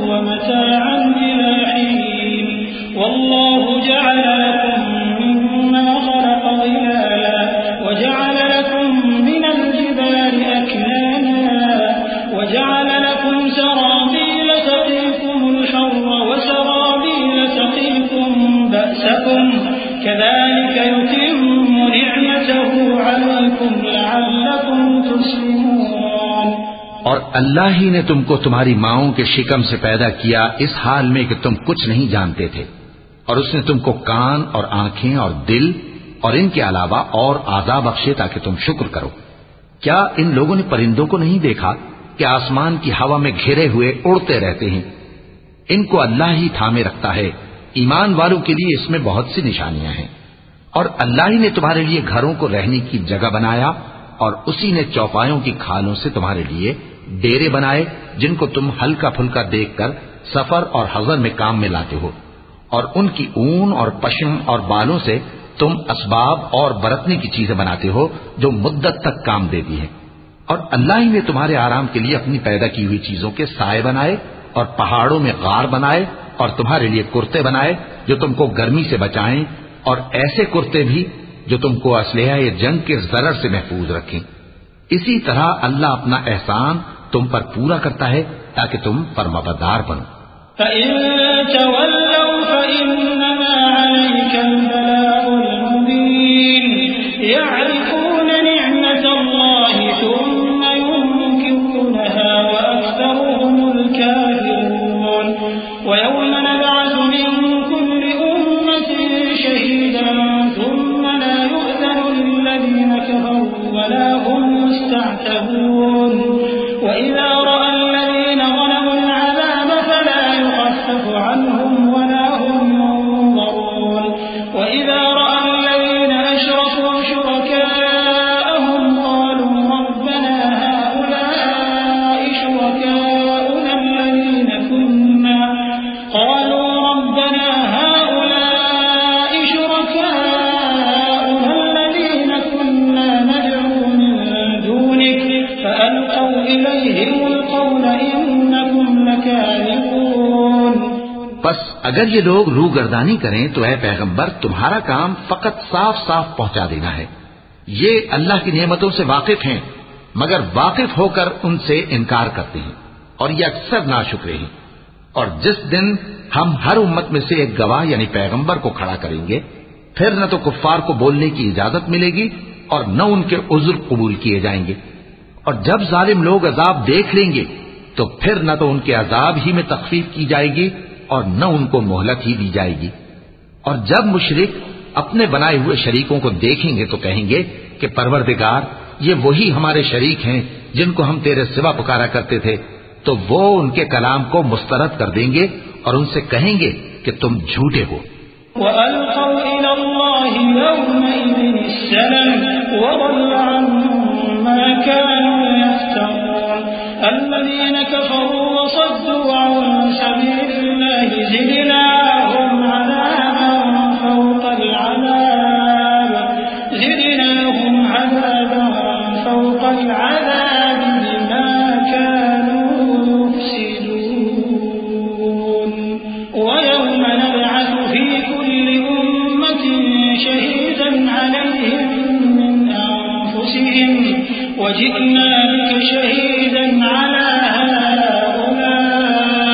ومتاعا إلى حين. والله جعل لكم مما خلق ظلالا وجعل لكم من الجبال أكنانا وجعل لكم سرابيل تقيكم الحر وسرابيل تقيكم بأسكم كذلك يتم نعمته عليكم لعلكم تسلمون. اور اللہ ہی نے تم کو تمہاری ماؤں کے شکم سے پیدا کیا اس حال میں کہ تم کچھ نہیں جانتے تھے، اور اس نے تم کو کان اور آنکھیں اور دل اور ان کے علاوہ اور اعضاء بخشے تاکہ تم شکر کرو. کیا ان لوگوں نے پرندوں کو نہیں دیکھا کہ آسمان کی ہوا میں گھرے ہوئے اڑتے رہتے ہیں؟ ان کو اللہ ہی تھامے رکھتا ہے. ایمان والوں کے لیے اس میں بہت سی نشانیاں ہیں. اور اللہ ہی نے تمہارے لیے گھروں کو رہنے کی جگہ بنایا، اور اسی نے چوپایوں کی کھالوں سے تمہارے لیے ڈیرے بنائے جن کو تم ہلکا پھلکا دیکھ کر سفر اور حضر میں کام میں لاتے ہو، اور ان کی اون اور پشم اور بالوں سے تم اسباب اور برتنے کی چیزیں بناتے ہو جو مدت تک کام دیتی ہیں. اور اللہ ہی نے تمہارے آرام کے لیے اپنی پیدا کی ہوئی چیزوں کے سائے بنائے اور پہاڑوں میں غار بنائے اور تمہارے لیے کرتے بنائے جو تم کو گرمی سے بچائیں، اور ایسے کرتے بھی جو تم کو اسلحہ جنگ کے ضرر سے محفوظ رکھیں. اسی طرح اللہ اپنا احسان تم پر پورا کرتا ہے تاکہ تم فرمانبردار بنو. فَإِن تَوَلَّوْا فَإِنَّمَا عَلَيْكَ الْبَلَاغُ الْمُبِينُ. يَعْرِفُونَ نِعْمَةَ اللَّهِ ثُمَّ يُنكِرُونَهَا وَأَكْثَرُهُمُ الْكَافِرُونَ. وَيَوْمَ نَبْعَثُ مِن كُلِّ أُمَّةٍ شَهِيدًا ثُمَّ لَا يُؤْذَنُ لِلَّذِينَ كَفَرُوا وَلَا هُمْ يُسْتَعْتَبُونَ. وَإِذَا رَأَى الَّذِينَ ظَلَمُوا الْعَذَابَ فَلَا يُخَفَّفُ عَنْهُمْ وَلَا هُمْ يُنظَرُونَ. وَإِذَا رَأَى الَّذِينَ أَشْرَكُوا شُرَكَاءَهُمْ قَالُوا رَبَّنَا هَؤُلَاءِ شُرَكَاؤُنَا الَّذِينَ كُنَّا قَالُوا رَبَّنَا هَؤُلَاءِ شُرَكَاؤُنَا الَّذِينَ كُنَّا نَدْعُو مِن دُونِكَ فَأَلْقَوْا إِلَيْهِمُ الْقَوْلَ إِنَّكُمْ لَكَاذِبُونَ. بس اگر یہ لوگ روگردانی کریں تو اے پیغمبر تمہارا کام فقط صاف صاف پہنچا دینا ہے. یہ اللہ کی نعمتوں سے واقف ہیں مگر واقف ہو کر ان سے انکار کرتے ہیں اور یہ اکثر ناشکرے ہیں. اور جس دن ہم ہر امت میں سے ایک گواہ یعنی پیغمبر کو کھڑا کریں گے پھر نہ تو کفار کو بولنے کی اجازت ملے گی اور نہ ان کے عذر قبول کیے جائیں گے. اور جب ظالم لوگ عذاب دیکھ لیں گے تو پھر نہ تو ان کے عذاب ہی میں تخفیف کی جائے گی اور نہ ان کو مہلت ہی دی جائے گی. اور جب مشرک اپنے بنائے ہوئے شریکوں کو دیکھیں گے تو کہیں گے کہ پروردگار یہ وہی ہمارے شریک ہیں جن کو ہم تیرے سوا پکارا کرتے تھے. تو وہ ان کے کلام کو مسترد کر دیں گے اور ان سے کہیں گے کہ تم جھوٹے ہو. وَأَلْقَوْا إِلَى اللَّهِ يَوْمَئِذٍ السَّلَامَ وَضَلَّ عَنْهُمْ مَا كَانُوا يَفْتَرُونَ الَّذِينَ كَفَرُوا وَصَدُّوا عَنْ سَبِيلِ اللَّهِ زِدْنَاهُمْ عَذَابًا فَوْقَ الْعَذَابِ زِدْنَاهُمْ عَذَابًا فَوْقَ الْعَذَابِ بِمَا كَانُوا يُفْسِدُونَ وَيَوْمَ نَبْعَثُ فِي كُلِّ أُمَّةٍ شَهِيدًا عَلَيْهِمْ مِنْ أَنفُسِهِمْ وَجِئْنَا بِكَ شَهِيدًا عَلَى هَؤُلَاءِ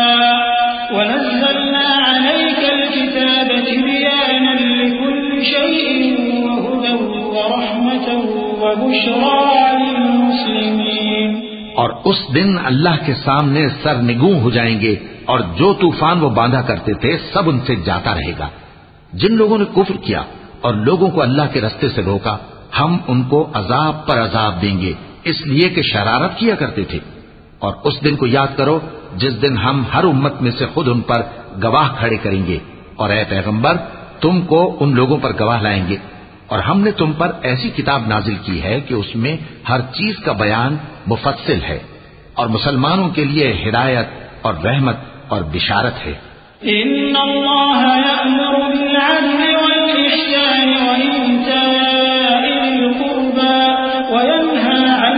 وَنَزَّلْنَا عَلَيْكَ الْكِتَابَ تِبْيَانًا لِكُلِّ شَيْءٍ وَهُدًى وَرَحْمَةً وَبُشْرَى لِلْمُسْلِمِينَ. اور اس دن اللہ کے سامنے سرنگوں ہو جائیں گے اور جو طوفان وہ باندھا کرتے تھے سب ان سے جاتا رہے گا. جن لوگوں نے کفر کیا اور لوگوں کو اللہ کے رستے سے روکا ہم ان کو عذاب پر عذاب دیں گے اس لیے کہ شرارت کیا کرتے تھے. اور اس دن کو یاد کرو جس دن ہم ہر امت میں سے خود ان پر گواہ کھڑے کریں گے اور اے پیغمبر تم کو ان لوگوں پر گواہ لائیں گے. اور ہم نے تم پر ایسی کتاب نازل کی ہے کہ اس میں ہر چیز کا بیان مفصل ہے اور مسلمانوں کے لیے ہدایت اور رحمت اور بشارت ہے. ان اللہ یأمر بالعدل والإحسان وإیتاء ذی القربى وینہی عن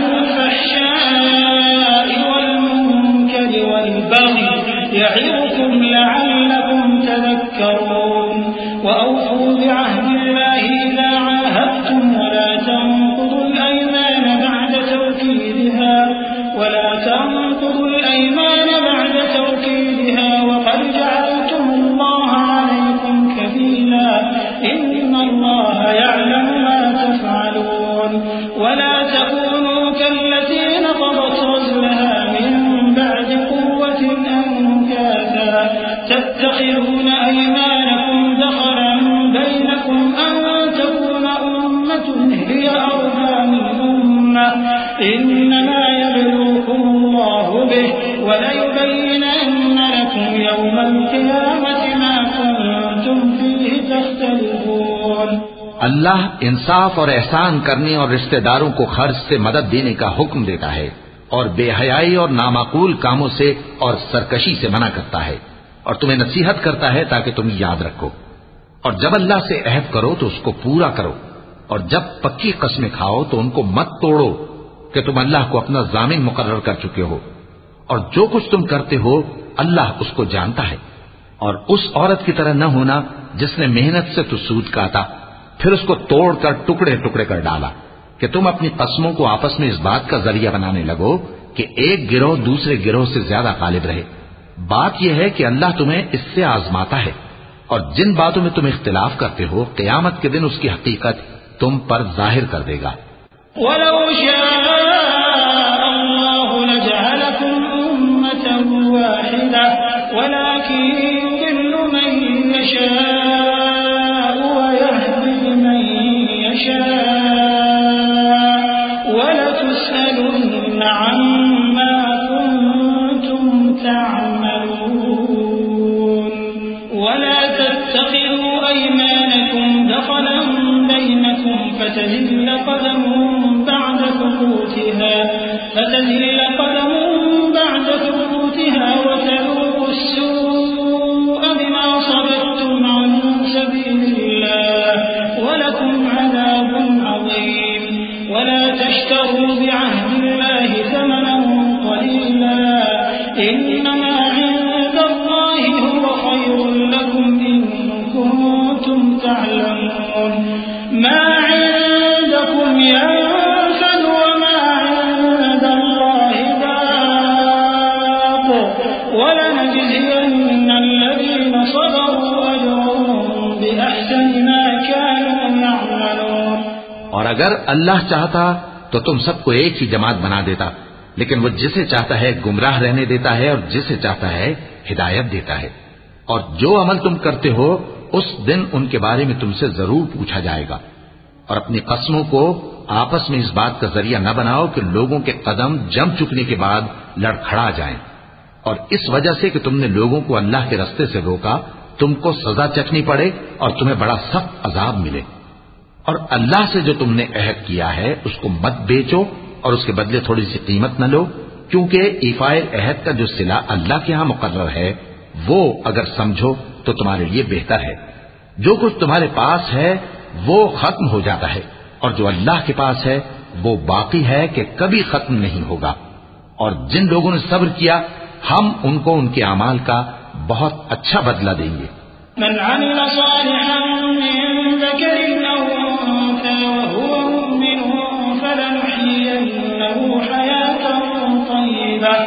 الفحشاء والمنکر والبغی یعظکم لعلکم تذکرون. وأوفوا بعهد الله إذا عاهدتم ولا تنقضوا الأيمان بعد توكيدها ولا تنقضوا الأيمان بعد توكيدها وقد جعلتم الله عليكم كفيلا إن الله يعلم ما تفعلون. ولا تكونوا كالتي نقضت غزلها من بعد قوة أنكاثا تتخذون أيمانكم دخلا بينكم أن تكون أمة هي أربى من أمة إنما يبلوكم الله به وليبينن لكم يوم القيامة ما كنتم فيه تختلفون. اللہ انصاف اور احسان کرنے اور رشتہ داروں کو خرچ سے مدد دینے کا حکم دیتا ہے اور بے حیائی اور نامعقول کاموں سے اور سرکشی سے منع کرتا ہے اور تمہیں نصیحت کرتا ہے تاکہ تم یاد رکھو. اور جب اللہ سے عہد کرو تو اس کو پورا کرو اور جب پکی قسمیں کھاؤ تو ان کو مت توڑو کہ تم اللہ کو اپنا ضامن مقرر کر چکے ہو اور جو کچھ تم کرتے ہو اللہ اس کو جانتا ہے. اور اس عورت کی طرح نہ ہونا جس نے محنت سے تو سود کاٹا پھر اس کو توڑ کر ٹکڑے ٹکڑے کر ڈالا کہ تم اپنی قسموں کو آپس میں اس بات کا ذریعہ بنانے لگو کہ ایک گروہ دوسرے گروہ سے زیادہ غالب رہے. بات یہ ہے کہ اللہ تمہیں اس سے آزماتا ہے اور جن باتوں میں تم اختلاف کرتے ہو قیامت کے دن اس کی حقیقت تم پر ظاہر کر دے گا. وَلَوْ شَاءَ اللَّهُ لَجَعَلَكُمْ أُمَّةً وَاحِدَةً وَلَكِنْ يُضِلُّ مَن يَشَاءُ وَيَهْدِي مَن يَشَاءُ وَلَتُسْأَلُنَّ عَمَّا كُنتُمْ تَعْمَلُونَ. وَلَا تَتَّخِذُوا أَيْمَانَكُمْ دَخَلًا بَيْنَكُمْ فتزل قدم بعد ثبوتها فتزل قدم بعد ثبوتها وتذوقوا السوء بما صددتم عن سبيل الله ولكم عذاب عظيم. ولا تشتروا بعهد الله ثمنا قليلا إنما عند الله هو خير لكم إن كنتم تعلمون. ما عندكم اور اگر اللہ چاہتا تو تم سب کو ایک ہی جماعت بنا دیتا، لیکن وہ جسے چاہتا ہے گمراہ رہنے دیتا ہے اور جسے چاہتا ہے ہدایت دیتا ہے۔ اور جو عمل تم کرتے ہو اس دن ان کے بارے میں تم سے ضرور پوچھا جائے گا۔ اور اپنی قسموں کو آپس میں اس بات کا ذریعہ نہ بناؤ کہ لوگوں کے قدم جم چکنے کے بعد لڑکھڑا جائیں، اور اس وجہ سے کہ تم نے لوگوں کو اللہ کے رستے سے روکا تم کو سزا چکھنی پڑے اور تمہیں بڑا سخت عذاب ملے۔ اور اللہ سے جو تم نے عہد کیا ہے اس کو مت بیچو اور اس کے بدلے تھوڑی سی قیمت نہ لو، کیونکہ ایفائے عہد کا جو صلہ اللہ کے ہاں مقرر ہے وہ اگر سمجھو تو تمہارے لیے بہتر ہے۔ جو کچھ تمہارے پاس ہے وہ ختم ہو جاتا ہے، اور جو اللہ کے پاس ہے وہ باقی ہے کہ کبھی ختم نہیں ہوگا۔ اور جن لوگوں نے صبر کیا ہم ان کو ان کے اعمال کا بہت اچھا بدلہ دیں گے۔ من عمل صالحا من ذكر أو أنثى وهو مؤمن فلنحيينه حياة طيبة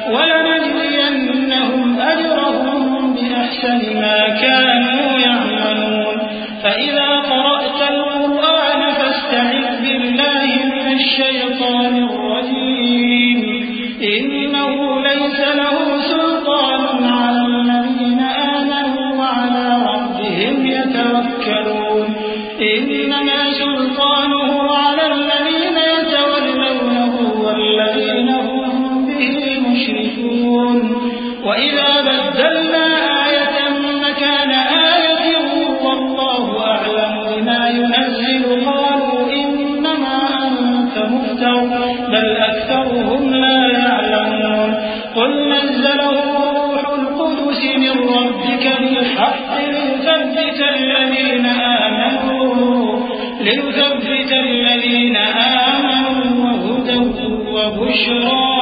ولنجزينهم أجرهم بأحسن ما كانوا يعملون فإذا قرأت القرآن فاستعذ بالله من الشيطان الرجيم إنه ليس له سلطان على الذين آمنوا وعلى ربهم يتوكلون إنما سلطانه على الذين يتولونه والذين هم به مشركون وإذا بدلنا آية مكان آية والله أعلم بما ينزل قالوا إنما أنت مفتر بل أكثرهم لا يعلمون قل نزله روح القدس من ربك بالحق ليثبت الذين آمنوا ليثبت الذين آمنوا وهدى وبشرى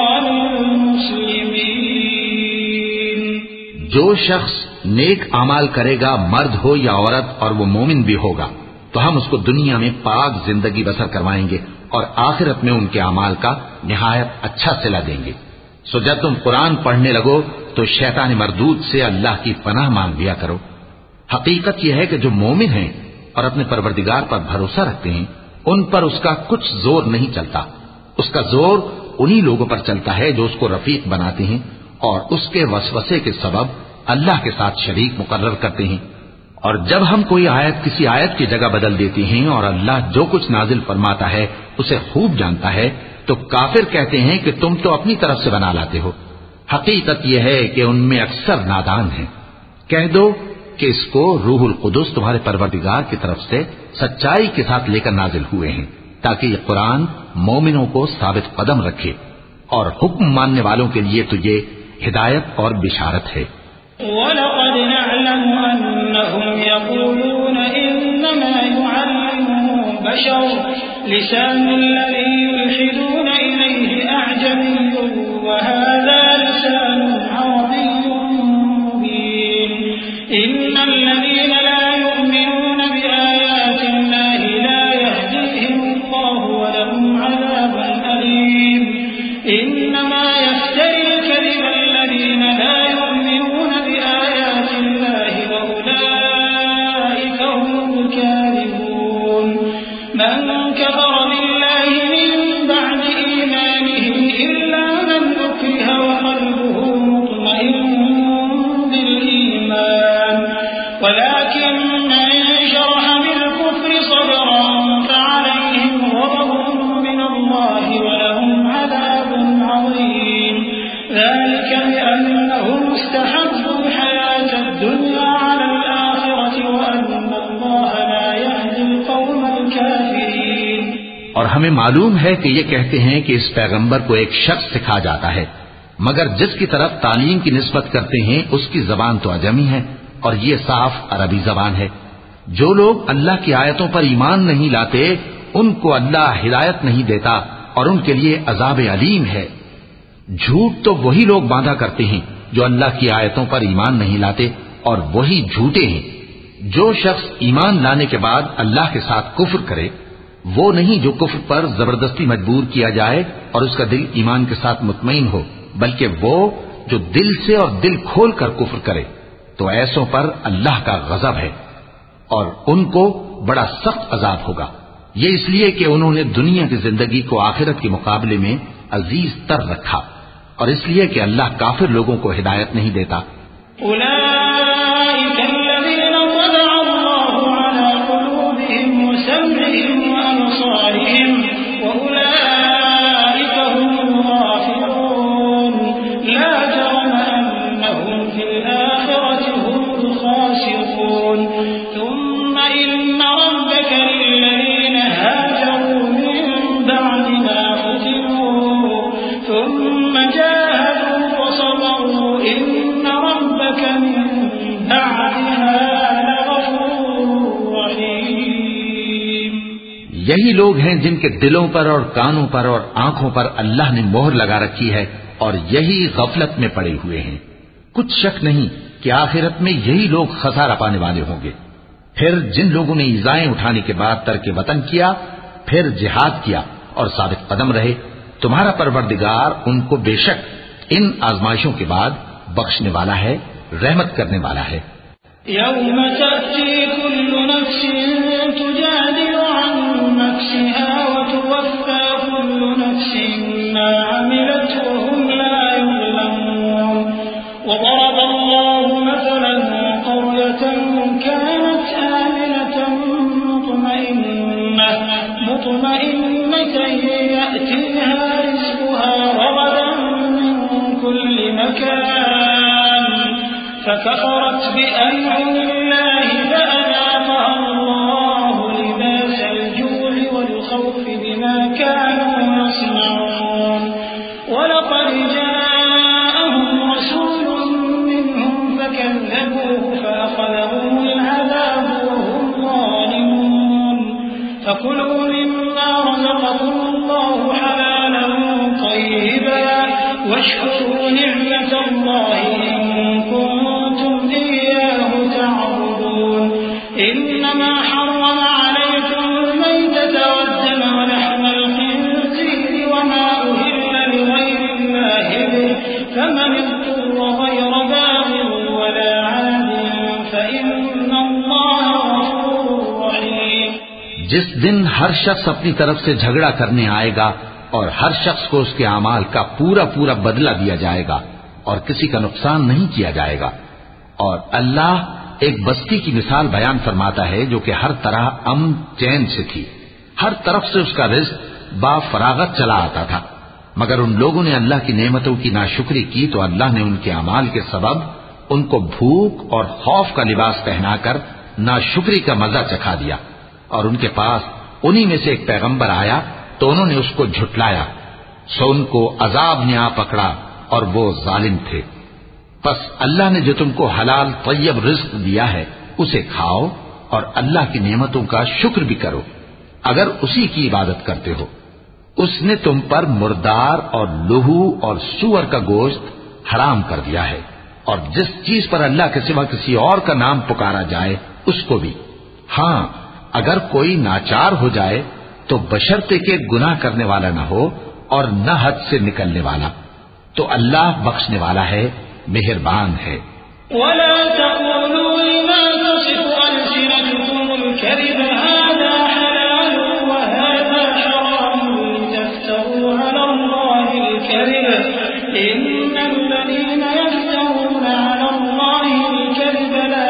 للمسلمين۔ جو شخص نیک اعمال کرے گا مرد ہو یا عورت اور وہ مومن بھی ہوگا تو ہم اس کو دنیا میں پاک زندگی بسر کروائیں گے اور آخرت میں ان کے اعمال کا نہایت اچھا صلہ دیں گے۔ سو جب تم قرآن پڑھنے لگو تو شیطان مردود سے اللہ کی پناہ مانگ لیا کرو۔ حقیقت یہ ہے کہ جو مومن ہیں اور اپنے پروردگار پر بھروسہ رکھتے ہیں ان پر اس کا کچھ زور نہیں چلتا، اس کا زور انہی لوگوں پر چلتا ہے جو اس کو رفیق بناتے ہیں اور اس کے وسوسے کے سبب اللہ کے ساتھ شریک مقرر کرتے ہیں۔ اور جب ہم کوئی آیت کسی آیت کی جگہ بدل دیتے ہیں اور اللہ جو کچھ نازل فرماتا ہے اسے خوب جانتا ہے تو کافر کہتے ہیں کہ تم تو اپنی طرف سے بنا لاتے ہو۔ حقیقت یہ ہے کہ ان میں اکثر نادان ہیں۔ کہہ دو کہ اس کو روح القدس تمہارے پروردگار کی طرف سے سچائی کے ساتھ لے کر نازل ہوئے ہیں تاکہ یہ قرآن مومنوں کو ثابت قدم رکھے، اور حکم ماننے والوں کے لیے تو یہ ہدایت اور بشارت ہے۔ وَلَقَدْ نَعْلَمُ أَنَّهُمْ يَقُولُونَ إِنَّمَا يُعَلِّمُهُ بَشَرٌ لِسَانُ الَّذِي يُلْحِدُونَ إِلَيْهِ أَعْجَمِيٌّ وَهَذَا لِسَانٌ عَرَبِيٌّ مُبِينٌ إِنَّ الَّذِينَ لَا يُؤْمِنُونَ بِآيَاتِ اللَّهِ لَا يَهْدِيهِمُ اللَّهُ وَلَهُمْ عَذَابٌ أَلِيمٌ إِنَّمَا يَفْتَرِي الْكَذِبَ الَّذِينَ لَا يُؤْمِنُونَ بِآيَاتِ اللَّهِ وَأُولَئِكَ هُمُ الْكَاذِبُونَ مَنْ كَفَرَ بِاللَّهِ مِنْ بَعْدِ إِيمَانِهِ إِلَّا مَنْ أُكْرِهَ وَقَلْبُهُ مُطْمَئِنٌ بِالْإِيمَانِ وَلَكِنْ مَنْ شَرَحَ بِالْكُفْرِ صَدْرًا فَعَلَيْهِمْ غَضَبٌ مِنَ اللَّهِ وَلَهُمْ عَذَابٌ عَظِيمٌ ذَلِكَ بِأَنَّهُمُ اسْتَحَبُّوا الْحَيَاةَ الدُّنْيَا عَلَى الْآخِرَةِ وَأَنَّ اللَّهَ لَا يَهْدِي الْقَوْمَ الْكَافِرِينَ۔ اور ہمیں معلوم ہے کہ یہ کہتے ہیں کہ اس پیغمبر کو ایک شخص سکھا جاتا ہے، مگر جس کی طرف تعلیم کی نسبت کرتے ہیں اس کی زبان تو عجمی ہے اور یہ صاف عربی زبان ہے۔ جو لوگ اللہ کی آیتوں پر ایمان نہیں لاتے ان کو اللہ ہدایت نہیں دیتا اور ان کے لیے عذاب علیم ہے۔ جھوٹ تو وہی لوگ باندھا کرتے ہیں جو اللہ کی آیتوں پر ایمان نہیں لاتے اور وہی جھوٹے ہیں۔ جو شخص ایمان لانے کے بعد اللہ کے ساتھ کفر کرے وہ نہیں جو کفر پر زبردستی مجبور کیا جائے اور اس کا دل ایمان کے ساتھ مطمئن ہو، بلکہ وہ جو دل سے اور دل کھول کر کفر کرے تو ایسوں پر اللہ کا غضب ہے اور ان کو بڑا سخت عذاب ہوگا۔ یہ اس لیے کہ انہوں نے دنیا کی زندگی کو آخرت کے مقابلے میں عزیز تر رکھا، اور اس لیے کہ اللہ کافر لوگوں کو ہدایت نہیں دیتا۔ أولئك الذين طبع الله على قلوبهم وسمعهم وأبصارهم وأولئك هم الغافلون لا جرم أنهم في الآخرة هم الخاسرون ثم إن ربك للذين هاجروا من بعد ما فتنوا ثم جاهدوا وصبروا إن ربك من بعدها لغفور رحيم۔ یہی لوگ ہیں جن کے دلوں پر اور کانوں پر اور آنکھوں پر اللہ نے مہر لگا رکھی ہے، اور یہی غفلت میں پڑے ہوئے ہیں۔ کچھ شک نہیں کہ آخرت میں یہی لوگ خسارہ پانے والے ہوں گے۔ پھر جن لوگوں نے ایذائیں اٹھانے کے بعد ترک وطن کیا، پھر جہاد کیا اور ثابت قدم رہے، تمہارا پروردگار ان کو بے شک ان آزمائشوں کے بعد بخشنے والا ہے، رحمت کرنے والا ہے۔ يوم تأتي كل نفس تجادل عن نفسها وتوفى كل نفس ما عملت وهم لا يظلمون وضرب الله مثلا قرية كانت آمنة مطمئنة مطمئنة يأتيها رزقها رغدا من كل مكان فكفرت بأنعم الله فأذاقها الله لباس الجوع والخوف بما كانوا يصنعون ولقد جاءهم رسول منهم فكذبوه فأخذهم العذاب وهم ظالمون فكلوا مما رزقكم الله حلالا طيبا واشكروا نعمة الله إن كنتم إياه تعبدون إنما حرم عليكم الميتة والدم ولحم الخنزير وما أهل لغير الله به فمن اضطر غير باغ ولا عاد فإن الله غفور رحيم۔ جس دن ہر شخص اپنی طرف سے جھگڑا کرنے آئے گا اور ہر شخص کو اس کے اعمال کا پورا پورا بدلہ دیا جائے گا اور کسی کا نقصان نہیں کیا جائے گا، اور اللہ ایک بستی کی مثال بیان فرماتا ہے جو کہ ہر طرح امن چین سے تھی، ہر طرف سے اس کا رزق با فراغت چلا آتا تھا، مگر ان لوگوں نے اللہ کی نعمتوں کی ناشکری کی تو اللہ نے ان کے اعمال کے سبب ان کو بھوک اور خوف کا لباس پہنا کر ناشکری کا مزہ چکھا دیا، اور ان کے پاس انہی میں سے ایک پیغمبر آیا تو انہوں نے اس کو جھٹلایا، سو ان کو عذاب نے آ پکڑا اور وہ ظالم تھے۔ پس اللہ نے جو تم کو حلال طیب رزق دیا ہے اسے کھاؤ اور اللہ کی نعمتوں کا شکر بھی کرو اگر اسی کی عبادت کرتے ہو۔ اس نے تم پر مردار اور لہو اور سور کا گوشت حرام کر دیا ہے، اور جس چیز پر اللہ کے سوا کسی اور کا نام پکارا جائے اس کو بھی، ہاں اگر کوئی ناچار ہو جائے تو بشرطے کے گناہ کرنے والا نہ ہو اور نہ حد سے نکلنے والا، تو اللہ بخشنے والا ہے، مہربان ہے۔ ولا تقولوا لما تصف ألسنتكم الكذب هذا حلال وهذا حرام لتفتروا على الله الكذب إن الذين يفترون على الله الكذب لا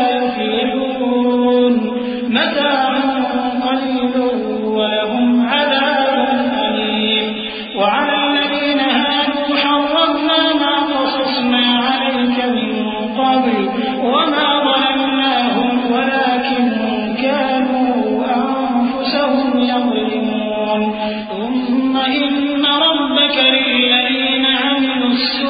يفلحون متاع قليل ولهم عذاب أليم وعلى الذين هادوا حرمنا ما قصصنا عليك من قبل وما ظلمناهم ولكن كانوا أنفسهم يظلمون ثم إن ربك للذين عملوا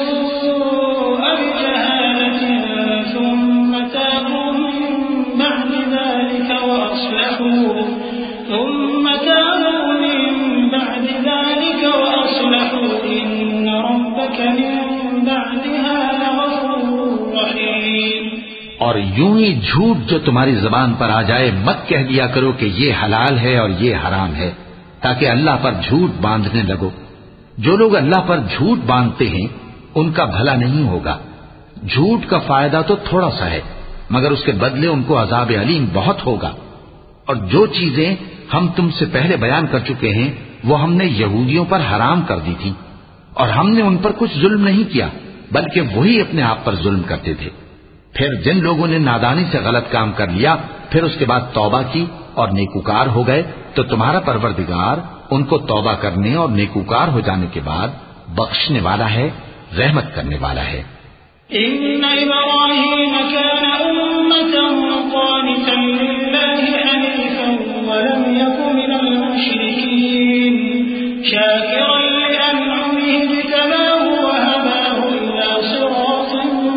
السوء بجهالة ثم تابوا من بعد ذلك وأصلحوا ثم تابوا من بعد ذلك وأصلحوا إن ربك من بعدها لغفور رحيم۔ اور یوں ہی جھوٹ جو تمہاری زبان پر آ جائے مت کہہ دیا کرو کہ یہ حلال ہے اور یہ حرام ہے تاکہ اللہ پر جھوٹ باندھنے لگو۔ جو لوگ اللہ پر جھوٹ باندھتے ہیں ان کا بھلا نہیں ہوگا۔ جھوٹ کا فائدہ تو تھوڑا سا ہے مگر اس کے بدلے ان کو عذاب علیم بہت ہوگا۔ اور جو چیزیں ہم تم سے پہلے بیان کر چکے ہیں وہ ہم نے یہودیوں پر حرام کر دی تھی، اور ہم نے ان پر کچھ ظلم نہیں کیا بلکہ وہی اپنے آپ پر ظلم کرتے تھے۔ پھر جن لوگوں نے نادانی سے غلط کام کر لیا پھر اس کے بعد توبہ کی اور نیکوکار ہو گئے تو تمہارا پروردگار ان کو توبہ کرنے اور نیکوکار ہو جانے کے بعد بخشنے والا ہے، رحمت کرنے والا ہے۔ إن إبراهيم كان أمة قانتا لله حنيفا ولم يك من المشركين شاكرا لأنعمه اجتباه وهداه إلى صراط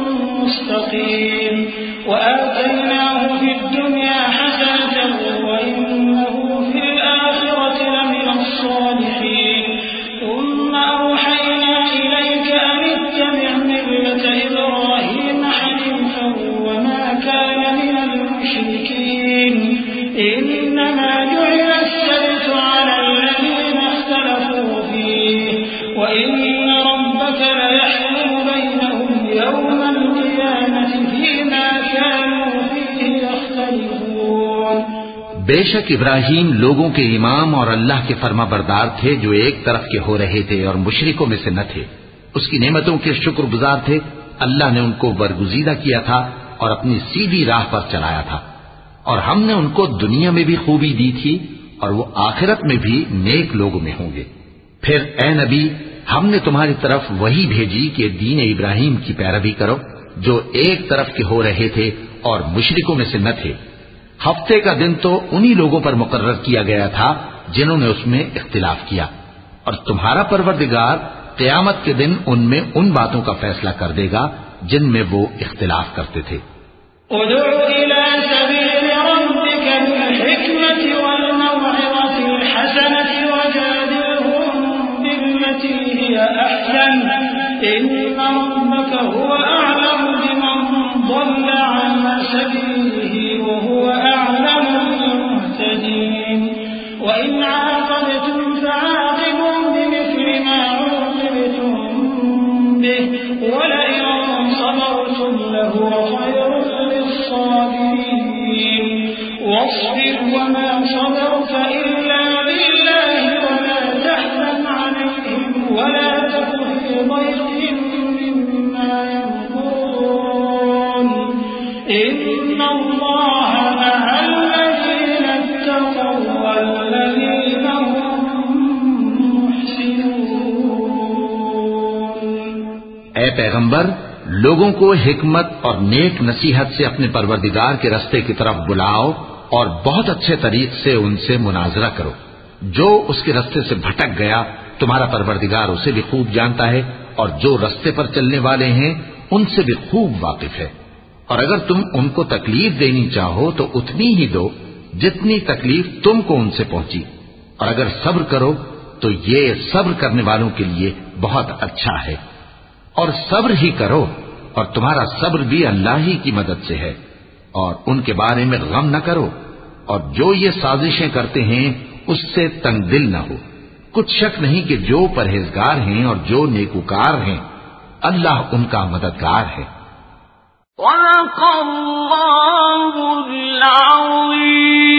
مستقيم وآتيناه في الدنيا حسنة وإنه في الآخرة لمن الصالحين ثم أوحينا إليك أن اتبع ملة إبراهيم حنيفا وما كان من المشركين إنما جعل السبت على الذين اختلفوا فيه وإن ربك ليحكم بينهم يوم القيامة فيما كانوا فيه يختلفون۔ بے شک ابراہیم لوگوں کے امام اور اللہ کے فرما بردار تھے جو ایک طرف کے ہو رہے تھے اور مشرکوں میں سے نہ تھے، اس کی نعمتوں کے شکر گزار تھے۔ اللہ نے ان کو برگزیدہ کیا تھا اور اپنی سیدھی راہ پر چلایا تھا، اور ہم نے ان کو دنیا میں بھی خوبی دی تھی اور وہ آخرت میں بھی نیک لوگوں میں ہوں گے۔ پھر اے نبی ہم نے تمہاری طرف وہی بھیجی کہ دین ابراہیم کی پیروی کرو جو ایک طرف کے ہو رہے تھے اور مشرکوں میں سے نہ تھے۔ ہفتے کا دن تو انہی لوگوں پر مقرر کیا گیا تھا جنہوں نے اس میں اختلاف کیا، اور تمہارا پروردگار قیامت کے دن ان میں ان باتوں کا فیصلہ کر دے گا جن میں وہ اختلاف کرتے تھے۔ ادع إلى سبيل ربك بالحكمة والموعظة الحسنة وجادلهم بالتي هي أحسن إن ربك هو أعلم بمن ضل عن سبيله وهو أعلم بالمهتدين وإن عاقبتم فعاقبوا بمثل ما عوقبتم به ولئن صبرتم لهو خير للصابرين واصبر وما صبرك إلا بالله ولا تحزن عليهم ولا تك في ضيق مما يمكرون إن الله مع الذين اتقوا والذين هم محسنون۔ اے پیغمبر لوگوں کو حکمت اور نیک نصیحت سے اپنے پروردگار کے رستے کی طرف بلاؤ اور بہت اچھے طریق سے ان سے مناظرہ کرو۔ جو اس کے رستے سے بھٹک گیا تمہارا پروردگار اسے بھی خوب جانتا ہے، اور جو رستے پر چلنے والے ہیں ان سے بھی خوب واقف ہے۔ اور اگر تم ان کو تکلیف دینی چاہو تو اتنی ہی دو جتنی تکلیف تم کو ان سے پہنچی، اور اگر صبر کرو تو یہ صبر کرنے والوں کے لیے بہت اچھا ہے۔ اور صبر ہی کرو، اور تمہارا صبر بھی اللہ ہی کی مدد سے ہے، اور ان کے بارے میں غم نہ کرو، اور جو یہ سازشیں کرتے ہیں اس سے تنگ دل نہ ہو۔ کچھ شک نہیں کہ جو پرہیزگار ہیں اور جو نیکوکار ہیں اللہ ان کا مددگار ہے۔ صدق اللہ العظیم۔